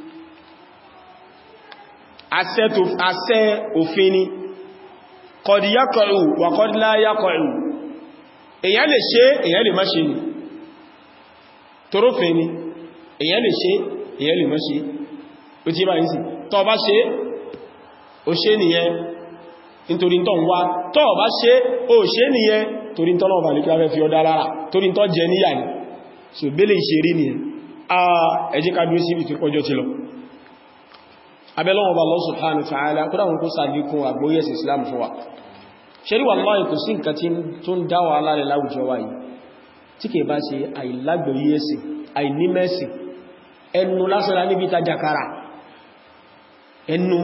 àṣẹ òfin ni qad yaqa'u wa qad la yaqa'u èyàn lè ṣe èyàn lè má ṣe ni torófin ni èyàn lè ṣe èyàn lè má ṣe ó tí bá ní sí tó bá ṣe ó ṣe nìyẹn nítorí tó ń wá tó bá ṣe ó ṣe nìyẹn torí tó náà bà ní kí wá fẹ́ fi ọdá lára torí tó jẹ níyà ni so bẹ́lẹ̀ ìṣeré nìyẹn ẹ jẹ́ ká dúró sí ìfipọjọ́ ti lọ abẹ́lọ́wọ́ bá Allah subhanahu wa ta'ala kó dáwọn kó sàdíkún àgbóyẹ̀sì Islam fún wa ṣe rí wallahi kò sí nǹkan tí tó ń dáwà alárẹ̀ láwùjọ wa yìí tí kè bá ṣe àìlágbòyẹ̀sì àìnímẹ̀sì ẹnu lásánà níbi tajakara ẹnu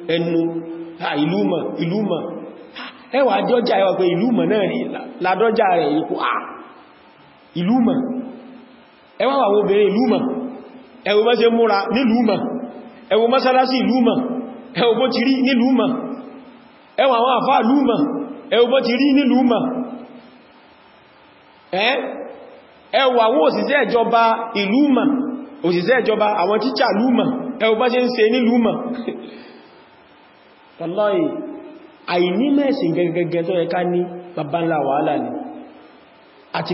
ìlúmọ̀ ẹwà àjọjà ẹwà pé ìlúmọ̀ náà rí ládọ́jà rẹ̀ ipò ìlúmọ̀ ẹwà àwọn obìnrin ìlúmọ̀ ẹwà bá ṣe múra nílùúmọ̀ ẹwọ mọ́sálásí ìlú mọ̀ ẹwọ bó ti rí nílùú mọ̀ ẹwọ àwọn àfáà ìlú mọ̀ ẹwọ bó ti rí nílùú mọ̀ ẹwọ àwọn òṣìṣẹ́ ìjọba ìlú mọ̀ òṣìṣẹ́ ìjọba àwọn tíṣà ìlú mọ̀ ẹwọ bá ṣe ń ṣe nílùú mọ̀ wallahi àìní mẹ́sìn gẹ́gẹ́gẹ́ tó yẹ ká ní babanla wàhálà ni àti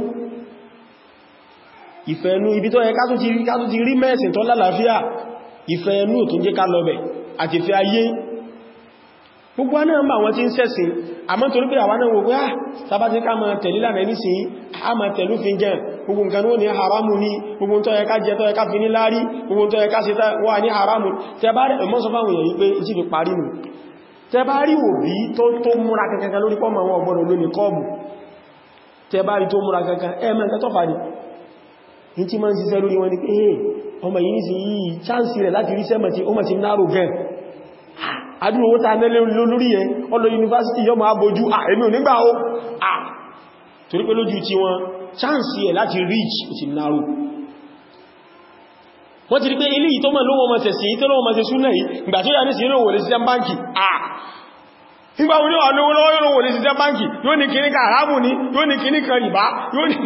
ìfẹ́nú ibi tó yẹ ká tó ti rí mẹ́sìn tó lálàáfíà ìfẹ́ ẹnú tó jẹ́ ká lọ bẹ̀ àti ìfẹ́ ayé gbogbo náà ma wọ́n tí ń sẹ́sìn àmọ́ torí pé àwọn náà wògbé sábá tí ká máa tẹ̀lé lànà ní sí a máa tẹ̀lú fi jẹ́ gbogbo nǹkan ní haramu ní gbogbo tó yẹ ká jẹ tó yẹ ká fi ní lárí gbogbo tó yẹ ká sí wà ní haramu tẹ bá rí ẹmọ́ sọ fáwọn èèyàn wípé ìtì fi parí nù tẹ bá rí òbí tó múra kankan lórí pọ́mọ̀ wọn ọgbọ́nà lónìí kọ́ọ̀bù tẹ bá rí tó múra kankan ẹ̀mẹ́ nǹkan tó fà ní ní tí máa ń ṣiṣẹ́ lórí wọn ni pé ọmọ yìí ní sí yìí chánsì rẹ̀ láti rí sẹ́mọ̀ tí ó mọ̀ tí náàrò gẹn adúrò owó ta nẹ́lẹ̀ lórí ẹ ọlọ yunifásitì yọ máa bójú èmi ò nígbà ó torí pé lójú tí wọn chánsì ẹ̀ láti reach ó ti náàrò wọ́n ti rí pé ilé yìí tó mọ̀ lówó mọ̀ tẹ̀sí tó lówó mọ̀ tẹ̀sí súnlẹ̀ yìí ìgbà tó yà ní sí yóò wòlé sí báńkì nígbà wọn yóò lówó lọ́wọ́ yóò wòlé sí báńkì yóò ní kíní ka àrábù ní yóò ní kíní kan rìbá yóò ní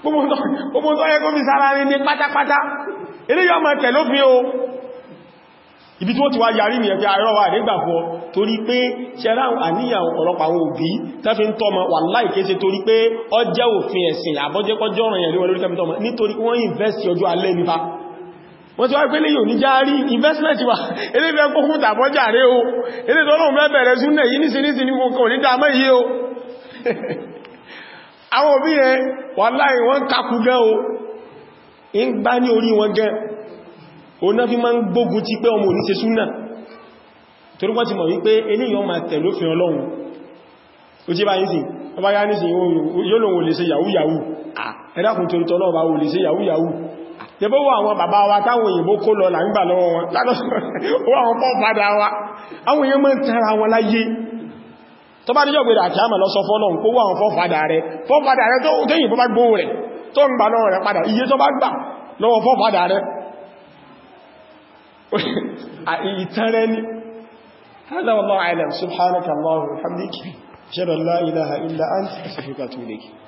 gbogbo tó yẹ kó fi sára ní pátápátá ilé yóò mọ̀ tẹ̀ lófin o ibi tí wọ́n ti wá yarí ní ẹgbẹ́ àìrọ́wà nígbà fún ọ torí pé ṣẹ́rá àníyàn ọ̀pọ̀lọpọ̀ àwọn òbí tẹ́fí ń tọ́mọ wà láìkéṣe torí pé ọ jẹ́ òfin ẹ̀sìn àbọ́jẹ́kọjọ́ ọ̀rọ̀ yẹn lórí kẹ́mítọ́ ọmọ nítorí wọ́n invest ọjọ́ alẹ́ nípa wọ́n ti wá pé léyìn oníjárí investment wà eléfẹ́ kókún tàbọ́jà rẹ̀ o eléfẹ́ ọlọ́run mẹ́bẹ̀rẹ̀ súnnà yìí nísìnísì ní kòkò ní dámẹ́ yìí o àwọn òbí yẹn wà láì wọ́n kakú gẹ́ o ń gbá ní orí wọn gẹ́ o náà fi máa ń gbógun ti pé ọmọ òní ṣe súnnà torí wọ́n ti mọ̀ wípé eléyàn máa tẹ̀lófin ọlọ́run ó jẹ́ bá yìí sí ọba yá ní sí yóò lòun ò lè ṣe yahoo yahoo ẹ̀dàkùn torí tọ́lọ́ ọba ò lè ṣe yahoo yahoo tẹbọ́wọ́ àwọn bàbá wa táwọn òyìnbó kó lọ là ń gbà lọ́wọ́ wọn látọ́sọ́ àwọn pọ́pàdà wa àwọn èèyàn mọ́ ń tẹ́ra wọn láyé tó bá díjọ́ gbèrè àkíyàmà lọ sọ fọ́lọ́n kó wọ́n fọ́fàdà rẹ̀ tó tẹ́yìn bó bá gbóhùn rẹ̀ tó ń gbà lọ́wọ́ rẹ̀ padà iye tó bá gbà lọ́wọ́ fọ́fàdà rẹ̀ ìtẹ́rẹ́ ní هذا والله أعلم سبحانك اللهم وبحمدك أشهد أن لا إله إلا أنت أستغفرك وأتوب إليك